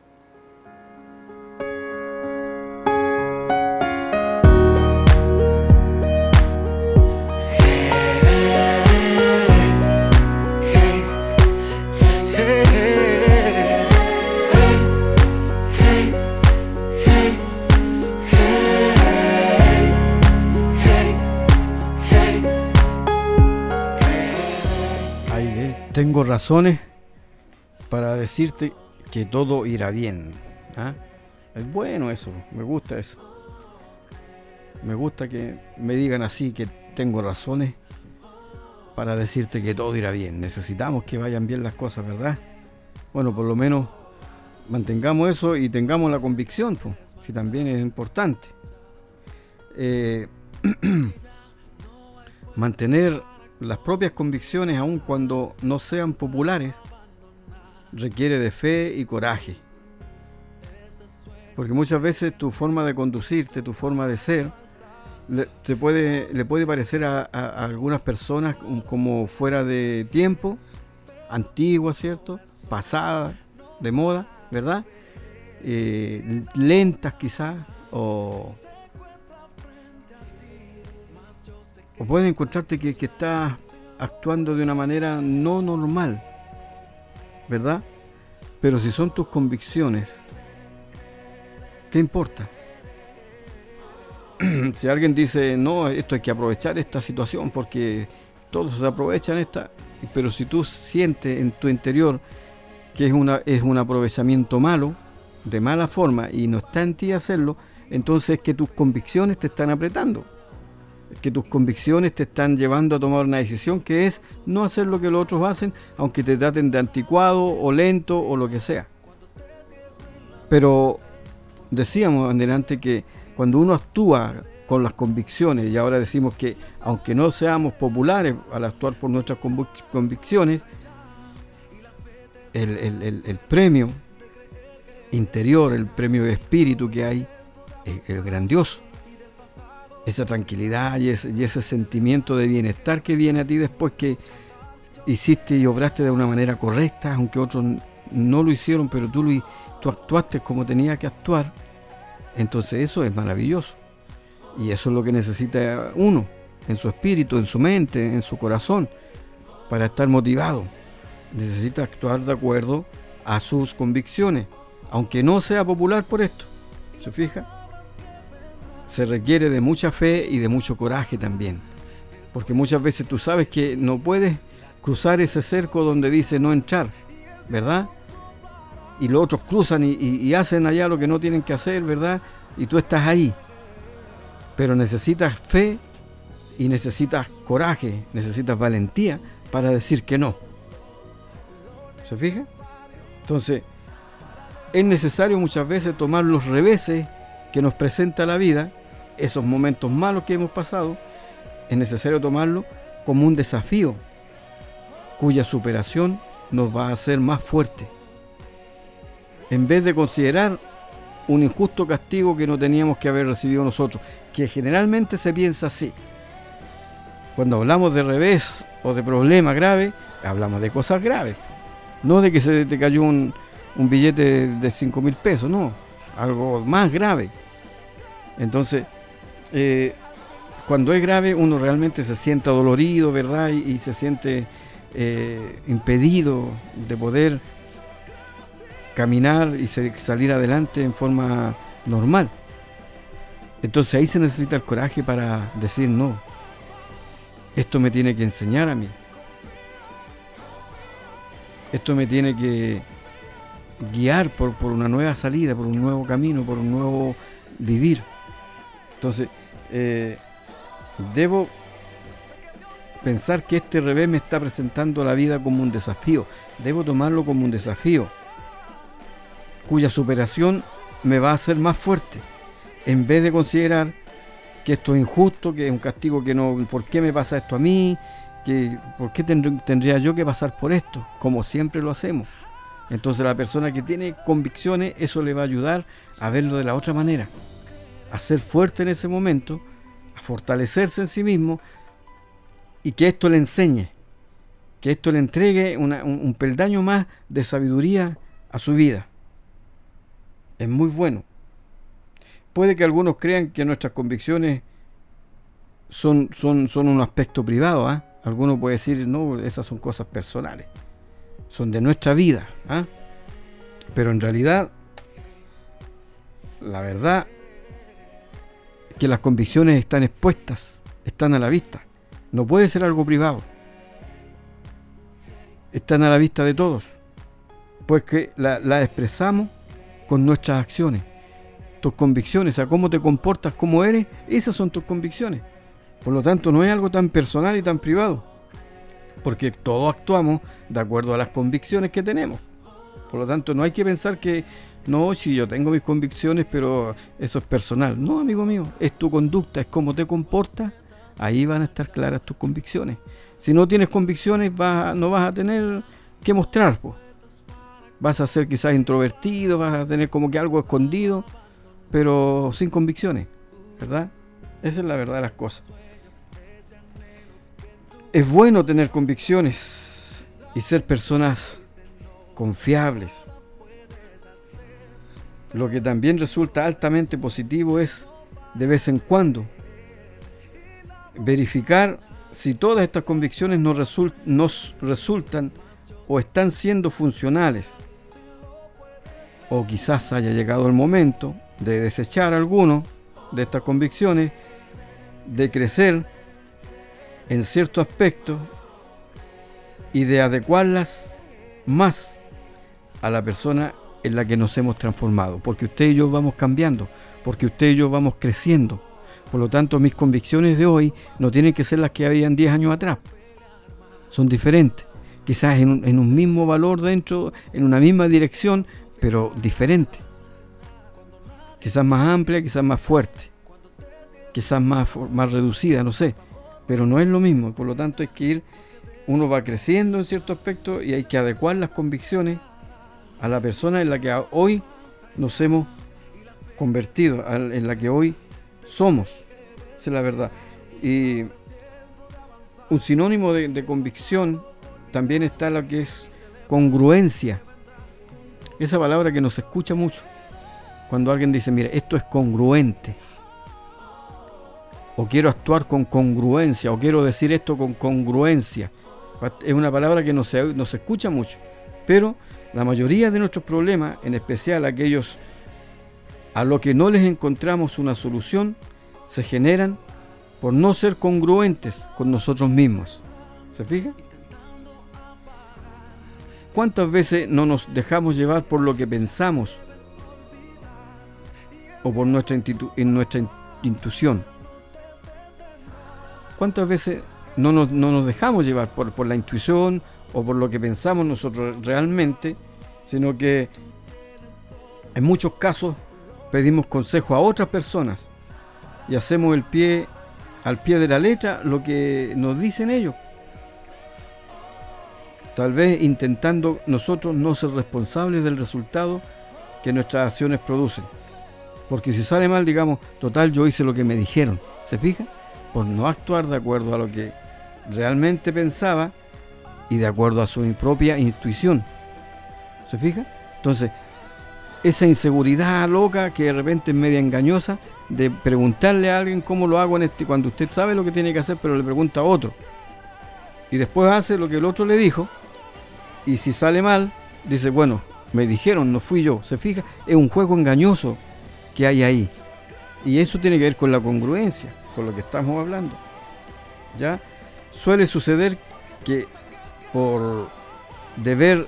Ahí, eh, tengo razones para decirte que todo irá bien. ¿Ah? Es bueno eso, me gusta eso. Me gusta que me digan así, que tengo razones para decirte que todo irá bien. Necesitamos que vayan bien las cosas, ¿verdad? Bueno, por lo menos mantengamos eso y tengamos la convicción, pues, si también es importante. Eh, mantener las propias convicciones, aun cuando no sean populares, requiere de fe y coraje. Porque muchas veces tu forma de conducirte, tu forma de ser, le, te puede, le puede parecer a, a, a algunas personas como fuera de tiempo, antigua, ¿cierto? Pasada, de moda, ¿verdad? Eh, lentas quizás, o O puedes encontrarte que, que estás actuando de una manera no normal, ¿verdad? Pero si son tus convicciones, ¿qué importa? Si alguien dice, no, esto hay que aprovechar esta situación porque todos se aprovechan esta, pero si tú sientes en tu interior que es, una, es un aprovechamiento malo, de mala forma, y no está en ti hacerlo, entonces es que tus convicciones te están apretando, es que tus convicciones te están llevando a tomar una decisión que es no hacer lo que los otros hacen, aunque te traten de anticuado o lento o lo que sea. Pero decíamos adelante que cuando uno actúa con las convicciones, y ahora decimos que aunque no seamos populares al actuar por nuestras convic- convicciones, el, el, el, el premio interior, el premio de espíritu que hay, es, es grandioso. Esa tranquilidad y ese, y ese sentimiento de bienestar que viene a ti después que hiciste y obraste de una manera correcta, aunque otros no lo hicieron, pero tú, lo, tú actuaste como tenías que actuar. Entonces eso es maravilloso. Y eso es lo que necesita uno, en su espíritu, en su mente, en su corazón, para estar motivado. Necesita actuar de acuerdo a sus convicciones, aunque no sea popular por esto. ¿Se fija? Se requiere de mucha fe y de mucho coraje también. Porque muchas veces tú sabes que no puedes cruzar ese cerco donde dice no entrar, ¿verdad? Y los otros cruzan y, y, y hacen allá lo que no tienen que hacer, ¿verdad? Y tú estás ahí. Pero necesitas fe y necesitas coraje, necesitas valentía para decir que no. ¿Se fija? Entonces, es necesario muchas veces tomar los reveses que nos presenta la vida, esos momentos malos que hemos pasado, es necesario tomarlo como un desafío cuya superación nos va a hacer más fuertes. En vez de considerar un injusto castigo que no teníamos que haber recibido nosotros, que generalmente se piensa así. Cuando hablamos de revés o de problemas graves, hablamos de cosas graves. No de que se te cayó un, un billete de cinco mil pesos, no, algo más grave. Entonces, eh, cuando es grave, uno realmente se siente dolorido, ¿verdad? Y, y se siente eh, impedido de poder caminar y se, salir adelante en forma normal. Entonces ahí se necesita el coraje para decir no. Esto me tiene que enseñar a mí. Esto me tiene que guiar por, por una nueva salida, por un nuevo camino, por un nuevo vivir. Entonces, eh, debo pensar que este revés me está presentando la vida como un desafío. Debo tomarlo como un desafío cuya superación me va a hacer más fuerte, en vez de considerar que esto es injusto, que es un castigo, que no, ¿por qué me pasa esto a mí? Que, ¿por qué tendr- tendría yo que pasar por esto? Como siempre lo hacemos. Entonces la persona que tiene convicciones, eso le va a ayudar a verlo de la otra manera, a ser fuerte en ese momento, a fortalecerse en sí mismo, y que esto le enseñe, que esto le entregue una, un, un peldaño más de sabiduría a su vida. Es muy bueno. Puede que algunos crean que nuestras convicciones son, son, son un aspecto privado, ¿eh? Algunos pueden decir, no, esas son cosas personales, son de nuestra vida, ¿eh? Pero en realidad, la verdad es que las convicciones están expuestas, están a la vista. No puede ser algo privado. Están a la vista de todos, pues que la, la expresamos con nuestras acciones. Tus convicciones, a cómo te comportas, cómo eres, esas son tus convicciones. Por lo tanto, no es algo tan personal y tan privado, porque todos actuamos de acuerdo a las convicciones que tenemos. Por lo tanto, no hay que pensar que no, si yo tengo mis convicciones, pero eso es personal. No, amigo mío, es tu conducta, es cómo te comportas. Ahí van a estar claras tus convicciones. Si no tienes convicciones, vas, no vas a tener que mostrar, pues. Vas a ser quizás introvertido, vas a tener como que algo escondido, pero sin convicciones, ¿verdad? Esa es la verdad de las cosas. Es bueno tener convicciones y ser personas confiables. Lo que también resulta altamente positivo es, de vez en cuando, verificar si todas estas convicciones nos, result- nos resultan o están siendo funcionales. O quizás haya llegado el momento de desechar alguno de estas convicciones, de crecer en cierto aspecto y de adecuarlas más a la persona en la que nos hemos transformado, porque usted y yo vamos cambiando, porque usted y yo vamos creciendo. Por lo tanto, mis convicciones de hoy no tienen que ser las que habían diez años atrás. Son diferentes, quizás en un, en un mismo valor dentro, en una misma dirección, pero diferente. Quizás más amplia, quizás más fuerte, quizás más, más reducida, no sé, pero no es lo mismo. Por lo tanto, hay que ir, uno va creciendo en cierto aspecto y hay que adecuar las convicciones a la persona en la que hoy nos hemos convertido, en la que hoy somos. Esa es la verdad. Y un sinónimo de, de convicción también está lo que es congruencia. Esa palabra que nos escucha mucho. Cuando alguien dice, mira, esto es congruente. O quiero actuar con congruencia. O quiero decir esto con congruencia. Es una palabra que no se, no se escucha mucho. Pero la mayoría de nuestros problemas, en especial aquellos a los que no les encontramos una solución, se generan por no ser congruentes con nosotros mismos. ¿Se fija? ¿Cuántas veces no nos dejamos llevar por lo que pensamos o por nuestra, institu- en nuestra intuición? ¿Cuántas veces no nos, no nos dejamos llevar por, por la intuición o por lo que pensamos nosotros realmente, sino que en muchos casos pedimos consejo a otras personas y hacemos el pie al pie de la letra lo que nos dicen ellos, tal vez intentando nosotros no ser responsables del resultado que nuestras acciones producen, porque si sale mal, digamos, total, yo hice lo que me dijeron. ¿Se fija? Por no actuar de acuerdo a lo que realmente pensaba y de acuerdo a su propia intuición. ¿Se fija? Entonces, esa inseguridad loca que de repente es media engañosa de preguntarle a alguien cómo lo hago en este, cuando usted sabe lo que tiene que hacer, pero le pregunta a otro y después hace lo que el otro le dijo, y si sale mal dice, bueno, me dijeron, no fui yo. ¿Se fija? Es un juego engañoso que hay ahí, y eso tiene que ver con la congruencia, con lo que estamos hablando. Ya suele suceder que por deber,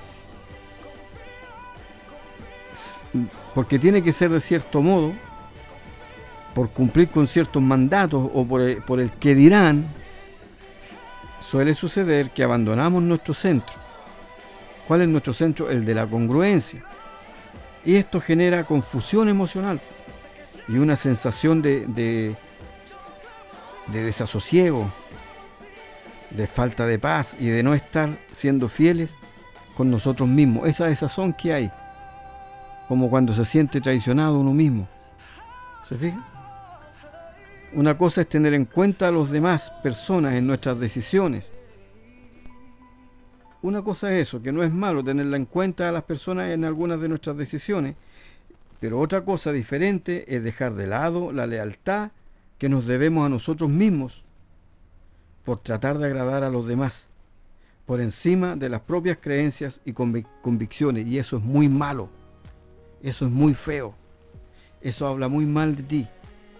porque tiene que ser de cierto modo, por cumplir con ciertos mandatos o por el, por el que dirán, suele suceder que abandonamos nuestro centro. ¿Cuál es nuestro centro? El de la congruencia. Y esto genera confusión emocional y una sensación de, de, de desasosiego, de falta de paz y de no estar siendo fieles con nosotros mismos. Esa desazón que hay, como cuando se siente traicionado uno mismo. ¿Se fija? Una cosa es tener en cuenta a los demás personas en nuestras decisiones. Una cosa es eso, que no es malo tenerla en cuenta a las personas en algunas de nuestras decisiones, pero otra cosa diferente es dejar de lado la lealtad que nos debemos a nosotros mismos por tratar de agradar a los demás, por encima de las propias creencias y convic- convicciones, y eso es muy malo, eso es muy feo, eso habla muy mal de ti.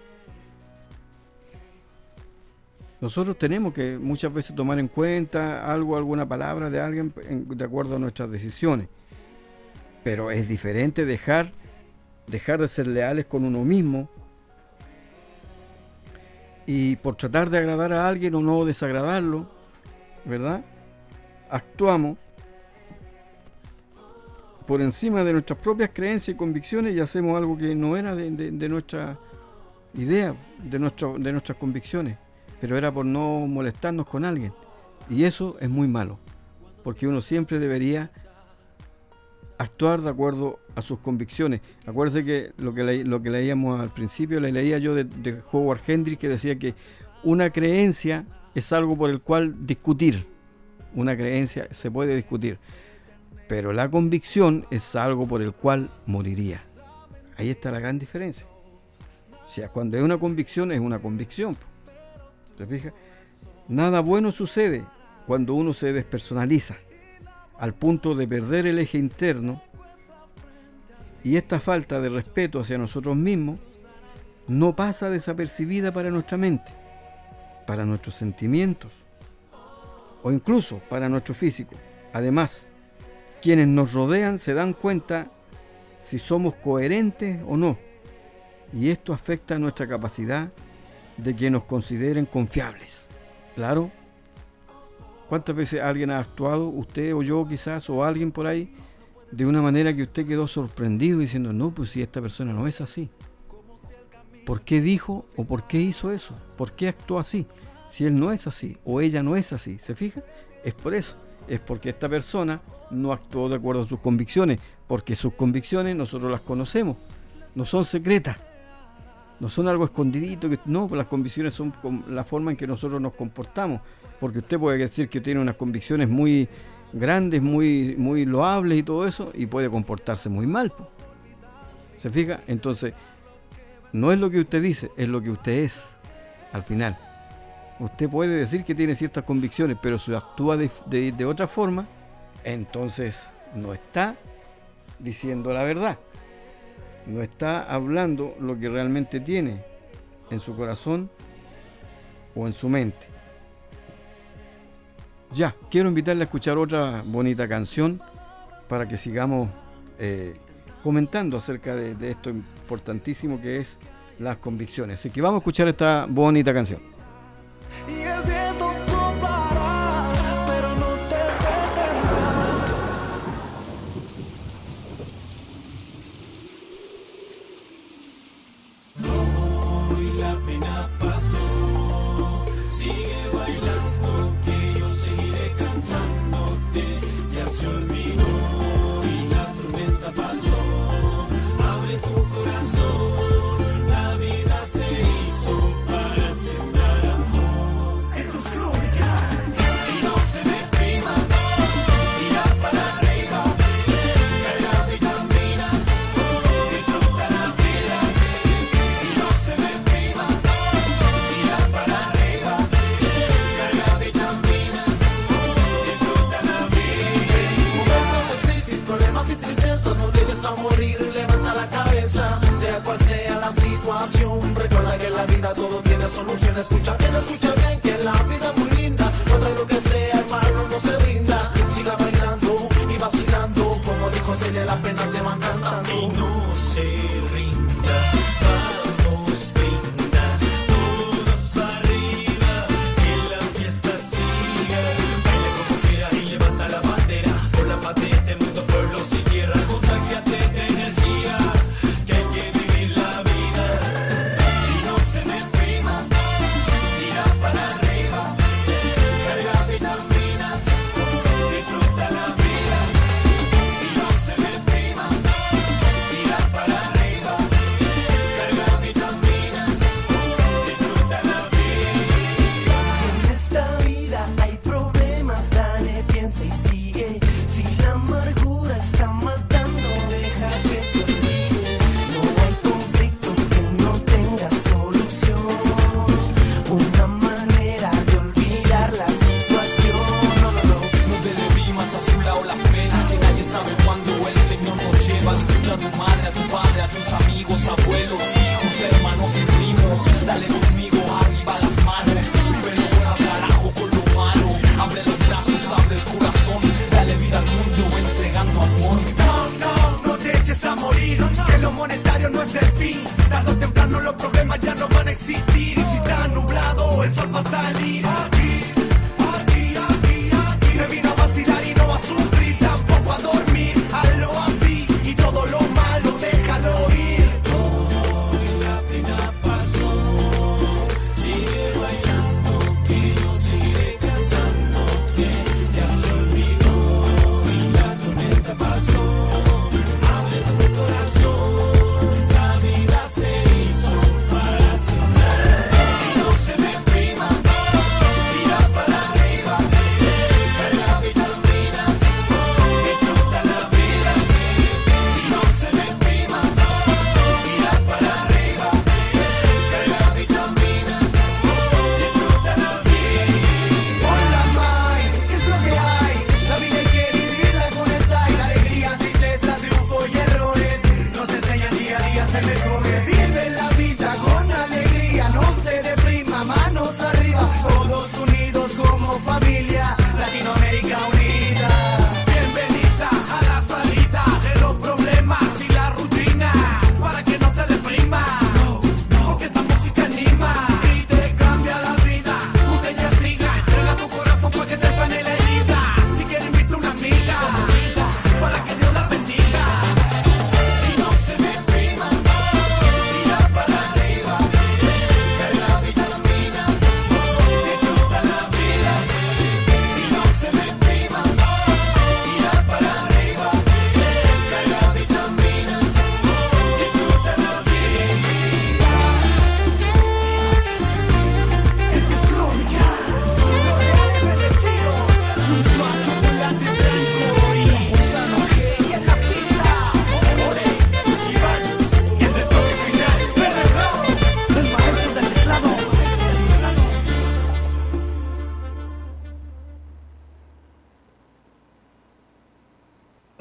Nosotros tenemos que muchas veces tomar en cuenta algo, alguna palabra de alguien en, de acuerdo a nuestras decisiones. Pero es diferente dejar, dejar de ser leales con uno mismo y por tratar de agradar a alguien o no desagradarlo, ¿verdad? Actuamos por encima de nuestras propias creencias y convicciones y hacemos algo que no era de, de, de nuestra idea, de, nuestro, de nuestras convicciones, pero era por no molestarnos con alguien. Y eso es muy malo, porque uno siempre debería actuar de acuerdo a sus convicciones. Acuérdense que lo que, le, lo que leíamos al principio, le leía yo de, de Howard Hendricks, que decía que una creencia es algo por el cual discutir. Una creencia se puede discutir, pero la convicción es algo por el cual moriría. Ahí está la gran diferencia. O sea, cuando es una convicción, es una convicción. ¿Se fija? Nada bueno sucede cuando uno se despersonaliza al punto de perder el eje interno, y esta falta de respeto hacia nosotros mismos no pasa desapercibida para nuestra mente, para nuestros sentimientos o incluso para nuestro físico. Además, quienes nos rodean se dan cuenta si somos coherentes o no, y esto afecta a nuestra capacidad de que nos consideren confiables. Claro, ¿cuántas veces alguien ha actuado, usted o yo quizás, o alguien por ahí, de una manera que usted quedó sorprendido diciendo, no, pues si esta persona no es así? ¿Por qué dijo o por qué hizo eso? ¿Por qué actuó así? Si él no es así o ella no es así, ¿se fija? Es por eso, es porque esta persona no actuó de acuerdo a sus convicciones, porque sus convicciones nosotros las conocemos, no son secretas, no son algo escondidito, que no, las convicciones son la forma en que nosotros nos comportamos, porque usted puede decir que tiene unas convicciones muy grandes, muy, muy loables y todo eso, y puede comportarse muy mal, ¿se fija? Entonces, no es lo que usted dice, es lo que usted es, al final. Usted puede decir que tiene ciertas convicciones, pero si actúa de, de, de otra forma, entonces no está diciendo la verdad. No está hablando lo que realmente tiene en su corazón o en su mente. Ya, quiero invitarle a escuchar otra bonita canción para que sigamos eh, comentando acerca de, de esto importantísimo que es las convicciones. Así que vamos a escuchar esta bonita canción. Y el viento soplará, pero no te detendrá. Hoy la pena pasó, sigue bailando, que yo seguiré cantándote. Ya se olvidó y la tormenta pasó. Abre tu corazón, la vida se hizo para sembrar amor. Esto es crónica y no se deprima. Tirar para arriba, carga vitaminas, disfruta la vida. Y no se deprima. Tirar para arriba, carga vitaminas, disfruta la vida. Momentos de crisis, problemas y tristezas, no te eches a morir, levanta la cabeza. Sea cual sea la situación, recuerda que en la vida todo tiene solución. Escucha bien, escucha bien, que la vida es muy linda. Contra lo que sea, hermano, no se rinda. Siga bailando y vacilando, como dijo Celia, las penas se van cantando. Y no se rinda, vamos, brinda, todos arriba, que la fiesta siga. Baila como quieras y levanta la bandera, por la paz de este mundo, pueblos y tierra. Contágiate de energía, que hay que vivir la vida. Y no se deprima, tira para arriba, carga vitaminas, disfruta la vida. Y no se deprima, tira para arriba, carga vitaminas, disfruta la vida. Si en esta vida hay problemas, dale, piensa y sigue. Si la amargura está matando, deja que se olvide. No hay conflicto que no tenga solución. Una manera de olvidar la situación. No, no, no. No te deprimas, a su lado las penas, que nadie sabe cuándo el Señor nos lleva. Disfruta a tu madre, a tu padre, a tus amigos, abuelos, hijos, hermanos y primos. Dale conmigo arriba las manos, pero fuera carajo con lo malo. Abre los brazos, abre el corazón, dale vida al mundo entregando amor. No, no, no te eches a morir, que lo monetario no es el fin. Tarde o temprano los problemas ya no van a existir. Y si está nublado, el sol va a salir. Aquí, aquí, aquí, aquí. Se vino a vacilar y no a sufrir, tampoco a dormir. Hazlo así y todo lo malo déjalo ir. Hoy la pena pasó, sigue bailando, que yo seguiré cantándote. Ya se olvidó y la tormenta pasó. Abre tu corazón, la vida se hizo para sembrar. Y no se deprima,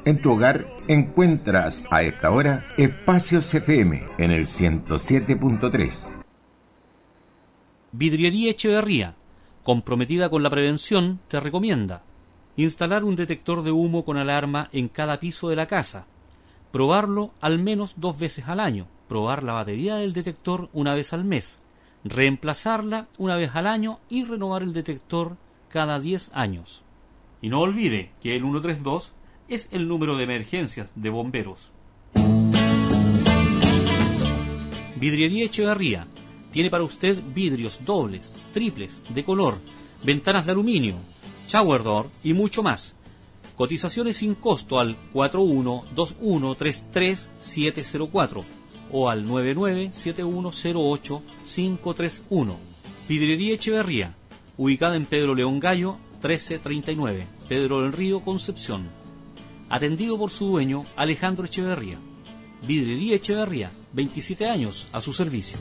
En tu hogar encuentras a esta hora Espacios F M en el ciento siete punto tres. Vidriería Echeverría, comprometida con la prevención, te recomienda instalar un detector de humo con alarma en cada piso de la casa, probarlo al menos dos veces al año, probar la batería del detector una vez al mes, reemplazarla una vez al año y renovar el detector cada diez años. Y no olvide que el ciento treinta y dos es el número de emergencias de bomberos. Vidriería Echeverría tiene para usted vidrios dobles, triples, de color, ventanas de aluminio, shower door y mucho más. Cotizaciones sin costo al cuatro uno dos uno tres tres siete cero cuatro o al nueve nueve siete uno cero ocho cinco tres uno. Vidriería Echeverría, ubicada en Pedro León Gallo trece treinta y nueve, Pedro del Río, Concepción. Atendido por su dueño, Alejandro Echeverría. Vidriería Echeverría, veintisiete años a su servicio.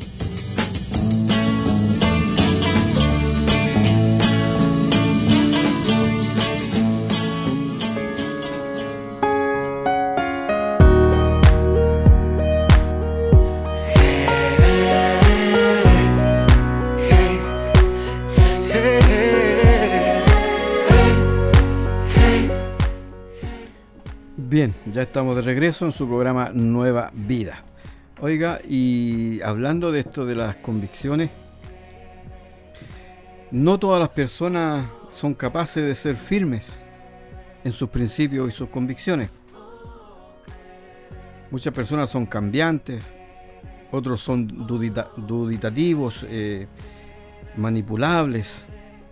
Bien, ya estamos de regreso en su programa Nueva Vida. Oiga, y hablando de esto de las convicciones, no todas las personas son capaces de ser firmes en sus principios y sus convicciones. Muchas personas son cambiantes, otros son dudita, duditativos, eh, manipulables.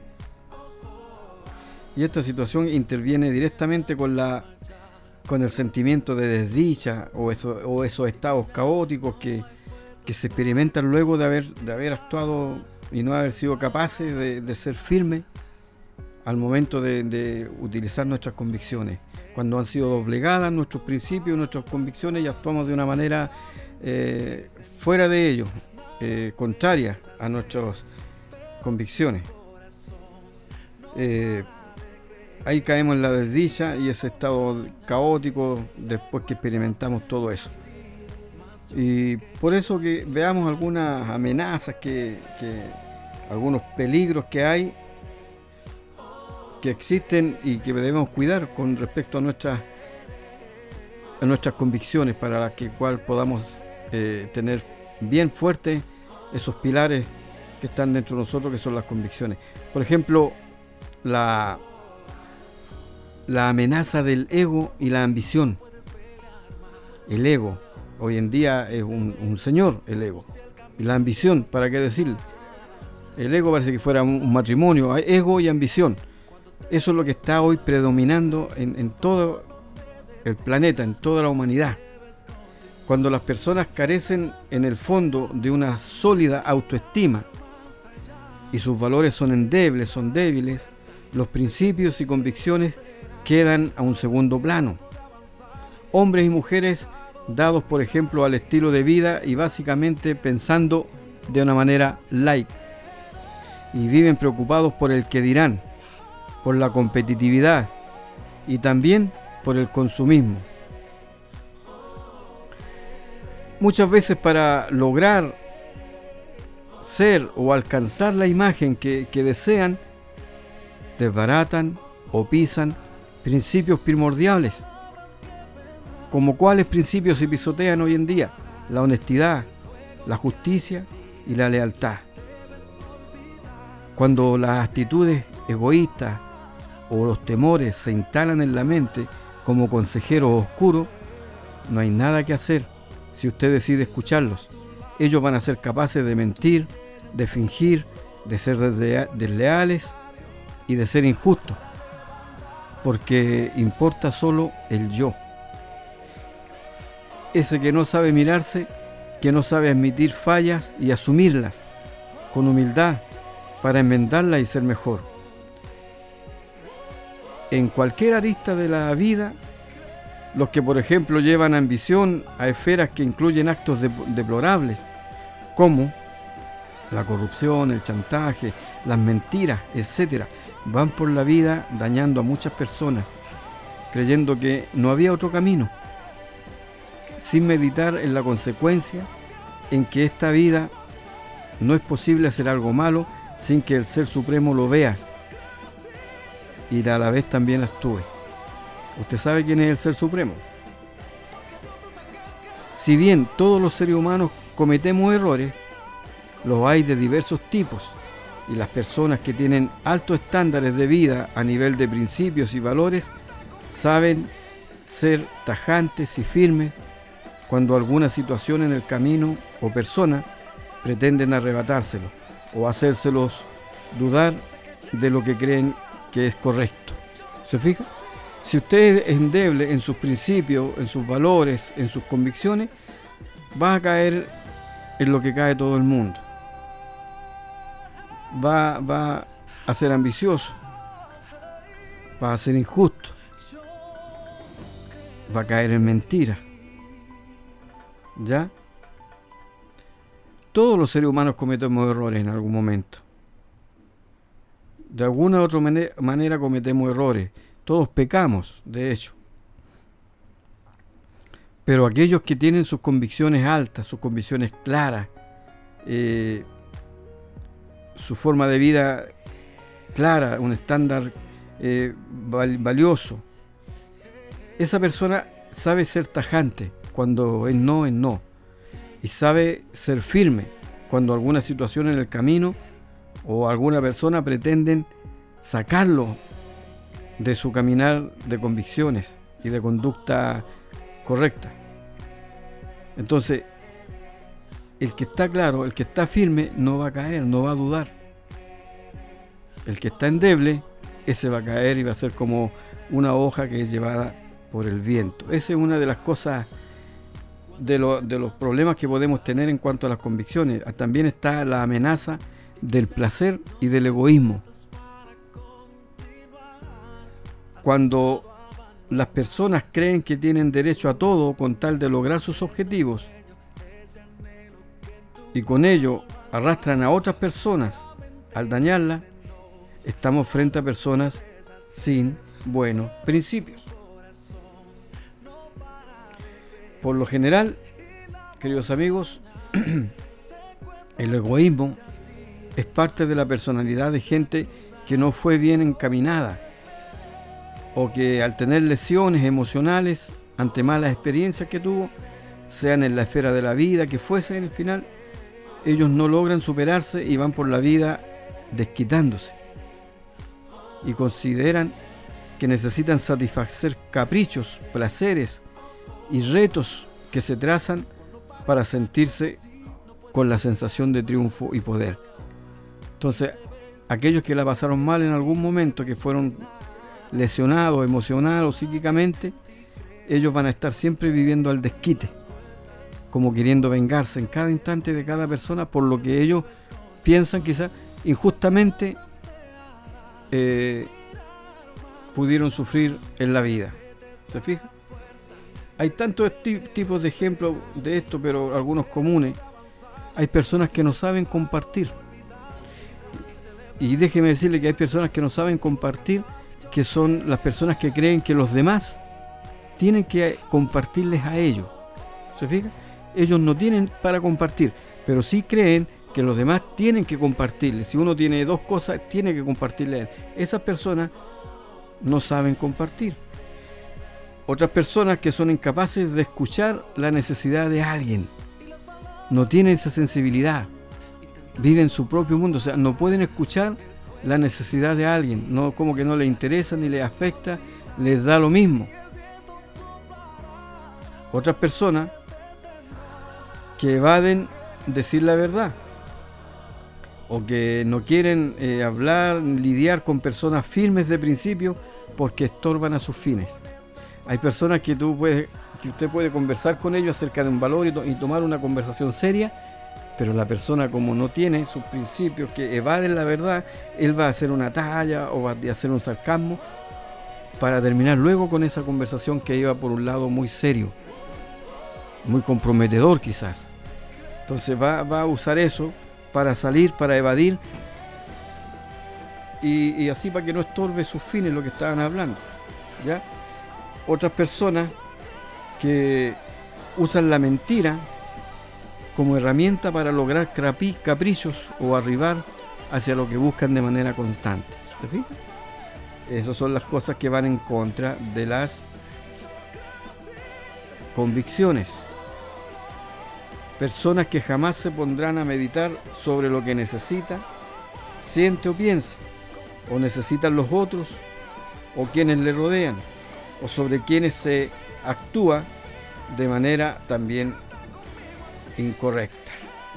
Y esta situación interviene directamente con la con el sentimiento de desdicha o, eso, o esos estados caóticos que, que se experimentan luego de haber, de haber actuado y no haber sido capaces de, de ser firmes al momento de, de utilizar nuestras convicciones. Cuando han sido doblegadas nuestros principios, nuestras convicciones, y actuamos de una manera eh, fuera de ellos, eh, contraria a nuestras convicciones. Eh, Ahí caemos en la desdicha y ese estado caótico después que experimentamos todo eso. Y por eso que veamos algunas amenazas, que, que algunos peligros que hay, que existen y que debemos cuidar con respecto a nuestras, a nuestras convicciones, para las que cual podamos eh, tener bien fuertes esos pilares que están dentro de nosotros, que son las convicciones. Por ejemplo, la la amenaza del ego y la ambición. El ego, hoy en día es un, un señor, el ego. Y la ambición, ¿para qué decirle? El ego parece que fuera un, un matrimonio, ego y ambición. Eso es lo que está hoy predominando en, en todo el planeta, en toda la humanidad. Cuando las personas carecen en el fondo de una sólida autoestima y sus valores son endebles, son débiles, los principios y convicciones quedan a un segundo plano. Hombres y mujeres dados, por ejemplo, al estilo de vida y básicamente pensando de una manera light, y viven preocupados por el que dirán, por la competitividad y también por el consumismo. Muchas veces, para lograr ser o alcanzar la imagen que, que desean, desbaratan o pisan principios primordiales. ¿Como cuáles principios se pisotean hoy en día? La honestidad, la justicia y la lealtad. Cuando las actitudes egoístas o los temores se instalan en la mente como consejeros oscuros, no hay nada que hacer si usted decide escucharlos. Ellos van a ser capaces de mentir, de fingir, de ser desleales y de ser injustos, porque importa solo el yo. Ese que no sabe mirarse, que no sabe admitir fallas y asumirlas con humildad para enmendarlas y ser mejor. En cualquier arista de la vida, los que por ejemplo llevan ambición a esferas que incluyen actos de- deplorables, como la corrupción, el chantaje, las mentiras, etcétera, van por la vida dañando a muchas personas creyendo que no había otro camino, sin meditar en la consecuencia, en que esta vida no es posible hacer algo malo sin que el Ser Supremo lo vea y a la vez también actúe. ¿Usted sabe quién es el Ser Supremo? Si bien todos los seres humanos cometemos errores, los hay de diversos tipos, y las personas que tienen altos estándares de vida a nivel de principios y valores saben ser tajantes y firmes cuando alguna situación en el camino o persona pretenden arrebatárselo o hacérselos dudar de lo que creen que es correcto. ¿Se fija? Si usted es endeble en sus principios, en sus valores, en sus convicciones, va a caer en lo que cae todo el mundo. Va, va a ser ambicioso, va a ser injusto, va a caer en mentiras. ¿Ya? Todos los seres humanos cometemos errores en algún momento. De alguna u otra manera, manera cometemos errores. Todos pecamos, de hecho. Pero aquellos que tienen sus convicciones altas, sus convicciones claras, eh, su forma de vida clara, un estándar eh, val, valioso, esa persona sabe ser tajante cuando es no, es no. Y sabe ser firme cuando alguna situación en el camino o alguna persona pretenden sacarlo de su caminar de convicciones y de conducta correcta. Entonces, el que está claro, el que está firme, no va a caer, no va a dudar. El que está endeble, ese va a caer y va a ser como una hoja que es llevada por el viento. Esa es una de las cosas, de, lo, de los problemas que podemos tener en cuanto a las convicciones. También está la amenaza del placer y del egoísmo. Cuando las personas creen que tienen derecho a todo con tal de lograr sus objetivos y con ello arrastran a otras personas al dañarlas, estamos frente a personas sin buenos principios. Por lo general, queridos amigos, el egoísmo es parte de la personalidad de gente que no fue bien encaminada o que al tener lesiones emocionales ante malas experiencias que tuvo, sean en la esfera de la vida que fuese en el final, ellos no logran superarse y van por la vida desquitándose y consideran que necesitan satisfacer caprichos, placeres y retos que se trazan para sentirse con la sensación de triunfo y poder. Entonces, aquellos que la pasaron mal en algún momento, que fueron lesionados emocional o psíquicamente, ellos van a estar siempre viviendo al desquite, como queriendo vengarse en cada instante de cada persona por lo que ellos piensan quizás injustamente eh, pudieron sufrir en la vida. ¿Se fija? Hay tantos tipos de ejemplos de esto, pero algunos comunes. Hay personas que no saben compartir. Y déjeme decirle que hay personas que no saben compartir, que son las personas que creen que los demás tienen que compartirles a ellos. ¿Se fija? Ellos no tienen para compartir, pero sí creen que los demás tienen que compartirles. Si uno tiene dos cosas, tiene que compartirle a él. Esas personas no saben compartir. Otras personas que son incapaces de escuchar la necesidad de alguien, no tienen esa sensibilidad, viven su propio mundo, o sea, no pueden escuchar la necesidad de alguien, no, como que no les interesa ni les afecta, les da lo mismo. Otras personas que evaden decir la verdad o que no quieren eh, hablar, lidiar con personas firmes de principio porque estorban a sus fines. Hay personas que tú puedes, que usted puede conversar con ellos acerca de un valor y, to- y tomar una conversación seria, pero la persona, como no tiene sus principios, que evaden la verdad, él va a hacer una talla o va a hacer un sarcasmo para terminar luego con esa conversación que iba por un lado muy serio, muy comprometedor quizás. Entonces va, va a usar eso para salir, para evadir y, y así para que no estorbe sus fines lo que estaban hablando, ¿ya? otras personas que usan la mentira como herramienta para lograr crapi- caprichos o arribar hacia lo que buscan de manera constante. ¿Se fijan? Esas son las cosas que van en contra de las convicciones. Personas que jamás se pondrán a meditar sobre lo que necesita, siente o piensa, o necesitan los otros, o quienes le rodean, o sobre quienes se actúa de manera también incorrecta.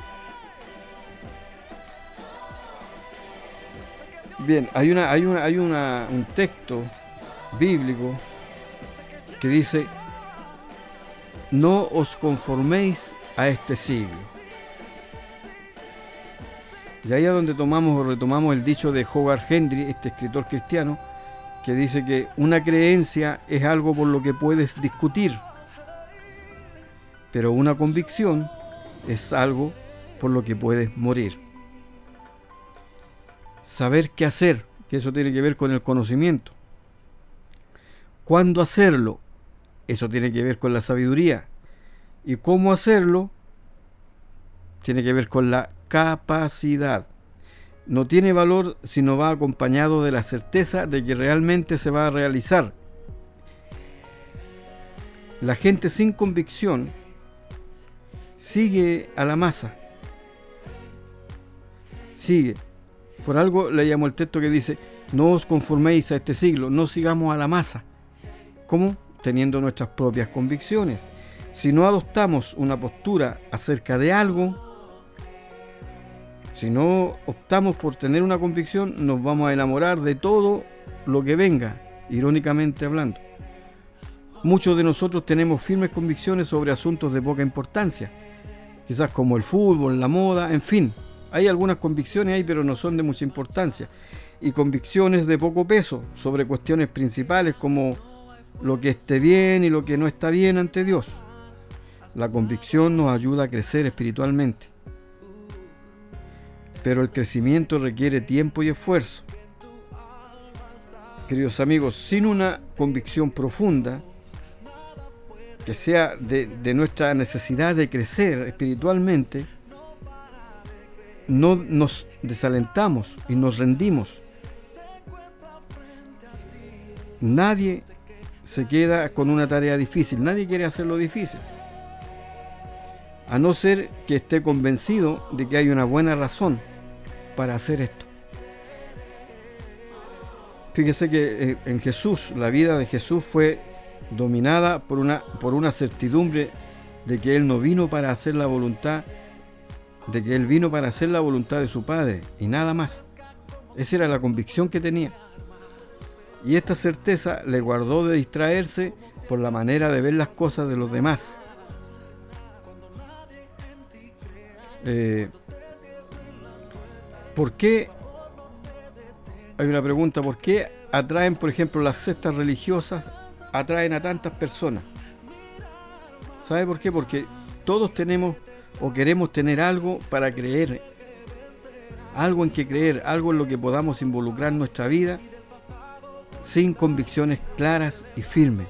Bien, hay una, hay una, hay una, un texto bíblico que dice: no os conforméis a este siglo. Y ahí es donde tomamos o retomamos el dicho de Hogarth Henry, este escritor cristiano, que dice que una creencia es algo por lo que puedes discutir, pero una convicción es algo por lo que puedes morir. Saber qué hacer, que eso tiene que ver con el conocimiento. ¿Cuándo hacerlo? Eso tiene que ver con la sabiduría. Y cómo hacerlo tiene que ver con la capacidad. No tiene valor si no va acompañado de la certeza de que realmente se va a realizar. La gente sin convicción sigue a la masa. Sigue. Por algo le llamo el texto que dice: no os conforméis a este siglo, no sigamos a la masa. ¿Cómo? Teniendo nuestras propias convicciones. Si no adoptamos una postura acerca de algo, si no optamos por tener una convicción, nos vamos a enamorar de todo lo que venga, irónicamente hablando. Muchos de nosotros tenemos firmes convicciones sobre asuntos de poca importancia, quizás como el fútbol, la moda, en fin. Hay algunas convicciones ahí, pero no son de mucha importancia. Y convicciones de poco peso sobre cuestiones principales como lo que esté bien y lo que no está bien ante Dios. La convicción nos ayuda a crecer espiritualmente. Pero el crecimiento requiere tiempo y esfuerzo. Queridos amigos, sin una convicción profunda, que sea de, de nuestra necesidad de crecer espiritualmente, no nos desalentamos y nos rendimos. Nadie se queda con una tarea difícil, nadie quiere hacerlo difícil, a no ser que esté convencido de que hay una buena razón para hacer esto. Fíjese que en Jesús, la vida de Jesús fue dominada por una, por una certidumbre de que Él no vino para hacer la voluntad, de que Él vino para hacer la voluntad de su Padre y nada más. Esa era la convicción que tenía. Y esta certeza le guardó de distraerse por la manera de ver las cosas de los demás. Eh, ¿Por qué? Hay una pregunta: ¿por qué atraen, por ejemplo, las sectas religiosas, atraen a tantas personas? ¿Sabe por qué? Porque todos tenemos o queremos tener algo para creer, algo en que creer, algo en lo que podamos involucrar nuestra vida sin convicciones claras y firmes.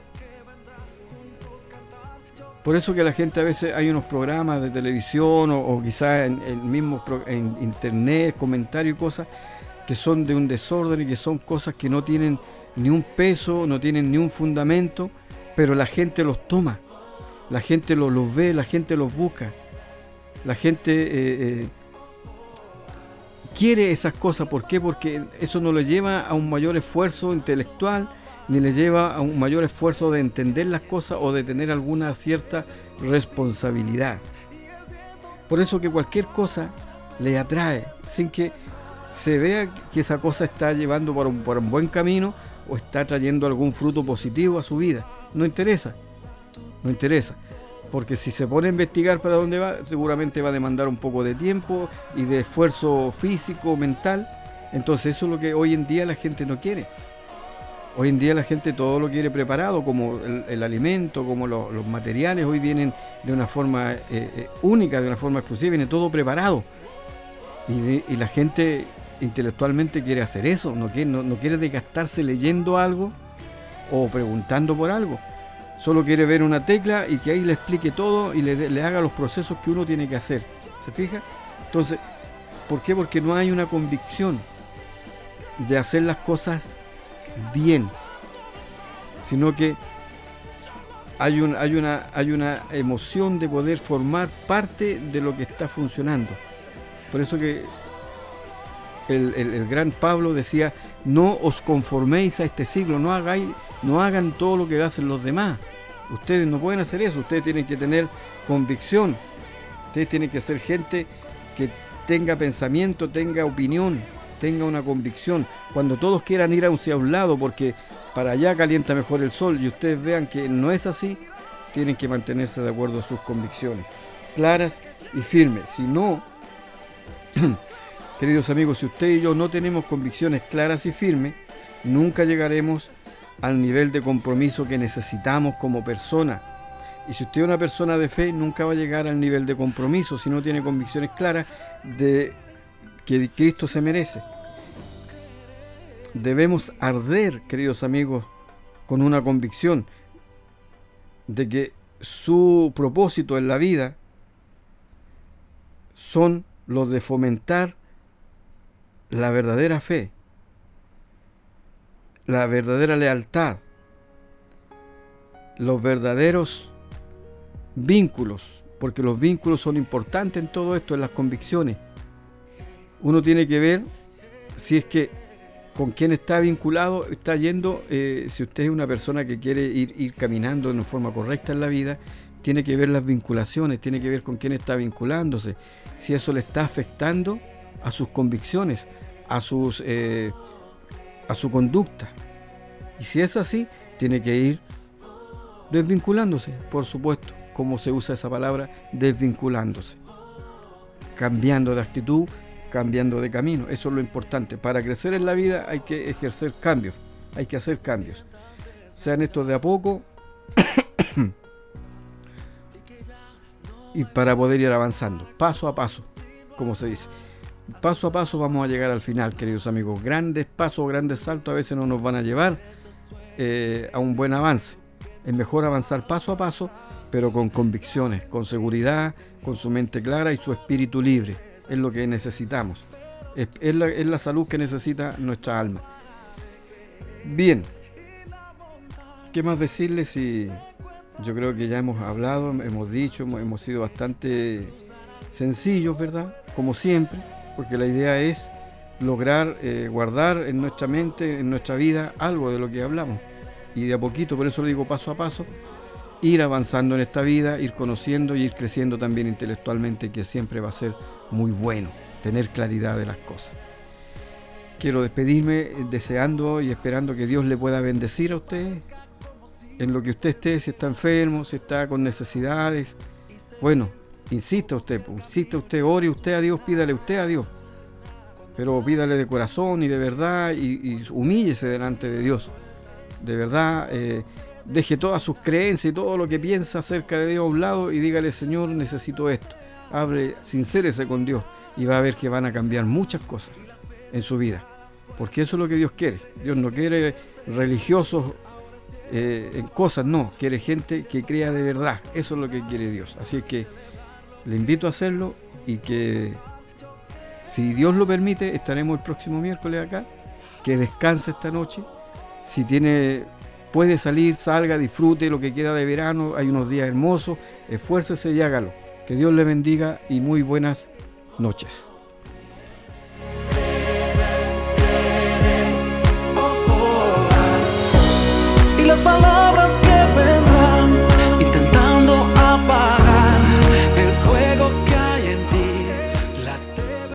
Por eso que la gente a veces, hay unos programas de televisión o, o quizás en, en, mismo, en internet, comentarios y cosas que son de un desorden y que son cosas que no tienen ni un peso, no tienen ni un fundamento, pero la gente los toma, la gente los, los ve, la gente los busca, la gente eh, eh, quiere esas cosas. ¿Por qué? Porque eso no le lleva a un mayor esfuerzo intelectual, ni le lleva a un mayor esfuerzo de entender las cosas o de tener alguna cierta responsabilidad. Por eso que cualquier cosa le atrae, sin que se vea que esa cosa está llevando por un, por un buen camino o está trayendo algún fruto positivo a su vida. No interesa, no interesa. Porque si se pone a investigar para dónde va, seguramente va a demandar un poco de tiempo y de esfuerzo físico, mental. Entonces eso es lo que hoy en día la gente no quiere. Hoy en día la gente todo lo quiere preparado, como el, el alimento, como lo, los materiales. Hoy vienen de una forma eh, eh, única, de una forma exclusiva, viene todo preparado. Y, y la gente intelectualmente quiere hacer eso, no quiere, no, no quiere desgastarse leyendo algo o preguntando por algo. Solo quiere ver una tecla y que ahí le explique todo y le, le haga los procesos que uno tiene que hacer. ¿Se fija? Entonces, ¿por qué? Porque no hay una convicción de hacer las cosas bien, sino que hay, un, hay, una, hay una emoción de poder formar parte de lo que está funcionando. Por eso que el, el, el gran Pablo decía, no os conforméis a este siglo, no hagáis, no hagan todo lo que hacen los demás. Ustedes no pueden hacer eso, ustedes tienen que tener convicción, ustedes tienen que ser gente que tenga pensamiento, tenga opinión, tenga una convicción. Cuando todos quieran ir hacia un lado porque para allá calienta mejor el sol y ustedes vean que no es así, tienen que mantenerse de acuerdo a sus convicciones, claras y firmes. Si no, queridos amigos, si usted y yo no tenemos convicciones claras y firmes, nunca llegaremos al nivel de compromiso que necesitamos como persona. Y si usted es una persona de fe, nunca va a llegar al nivel de compromiso si no tiene convicciones claras de que Cristo se merece. Debemos arder, queridos amigos, con una convicción de que su propósito en la vida son los de fomentar la verdadera fe, la verdadera lealtad, los verdaderos vínculos, porque los vínculos son importantes en todo esto, en las convicciones. Uno tiene que ver si es que con quién está vinculado, está yendo, eh, si usted es una persona que quiere ir, ir caminando de una forma correcta en la vida, tiene que ver las vinculaciones, tiene que ver con quién está vinculándose, si eso le está afectando a sus convicciones, a sus eh, a su conducta. Y si es así, tiene que ir desvinculándose, por supuesto, como se usa esa palabra, desvinculándose, cambiando de actitud, cambiando de camino. Eso es lo importante. Para crecer en la vida hay que ejercer cambios, hay que hacer cambios, sean estos de a poco y para poder ir avanzando, paso a paso, como se dice. Paso a paso vamos a llegar al final, queridos amigos. Grandes pasos, grandes saltos a veces no nos van a llevar eh, a un buen avance. Es mejor avanzar paso a paso, pero con convicciones, con seguridad, con su mente clara y su espíritu libre. Es lo que necesitamos. Es, es, la, es la salud que necesita nuestra alma. Bien. ¿Qué más decirles? Si yo creo que ya hemos hablado, hemos dicho, hemos, hemos sido bastante sencillos, ¿verdad? Como siempre. Porque la idea es lograr eh, guardar en nuestra mente, en nuestra vida, algo de lo que hablamos. Y de a poquito, por eso lo digo paso a paso, ir avanzando en esta vida, ir conociendo y ir creciendo también intelectualmente, que siempre va a ser muy bueno, tener claridad de las cosas. Quiero despedirme deseando y esperando que Dios le pueda bendecir a usted en lo que usted esté, si está enfermo, si está con necesidades. Bueno, insista usted, insista usted, ore usted a Dios, pídale usted a Dios, pero pídale de corazón y de verdad y, y humíllese delante de Dios, de verdad, eh, deje todas sus creencias y todo lo que piensa acerca de Dios a un lado y dígale: Señor, necesito esto. Hable, sincérese con Dios y va a ver que van a cambiar muchas cosas en su vida, porque eso es lo que Dios quiere. Dios no quiere religiosos eh, en cosas, no, quiere gente que crea de verdad. Eso es lo que quiere Dios. Así es que le invito a hacerlo y que, si Dios lo permite, estaremos el próximo miércoles acá. Que descanse esta noche. Si tiene, puede salir, salga, disfrute lo que queda de verano. Hay unos días hermosos. Esfuércese y hágalo. Que Dios le bendiga y muy buenas noches.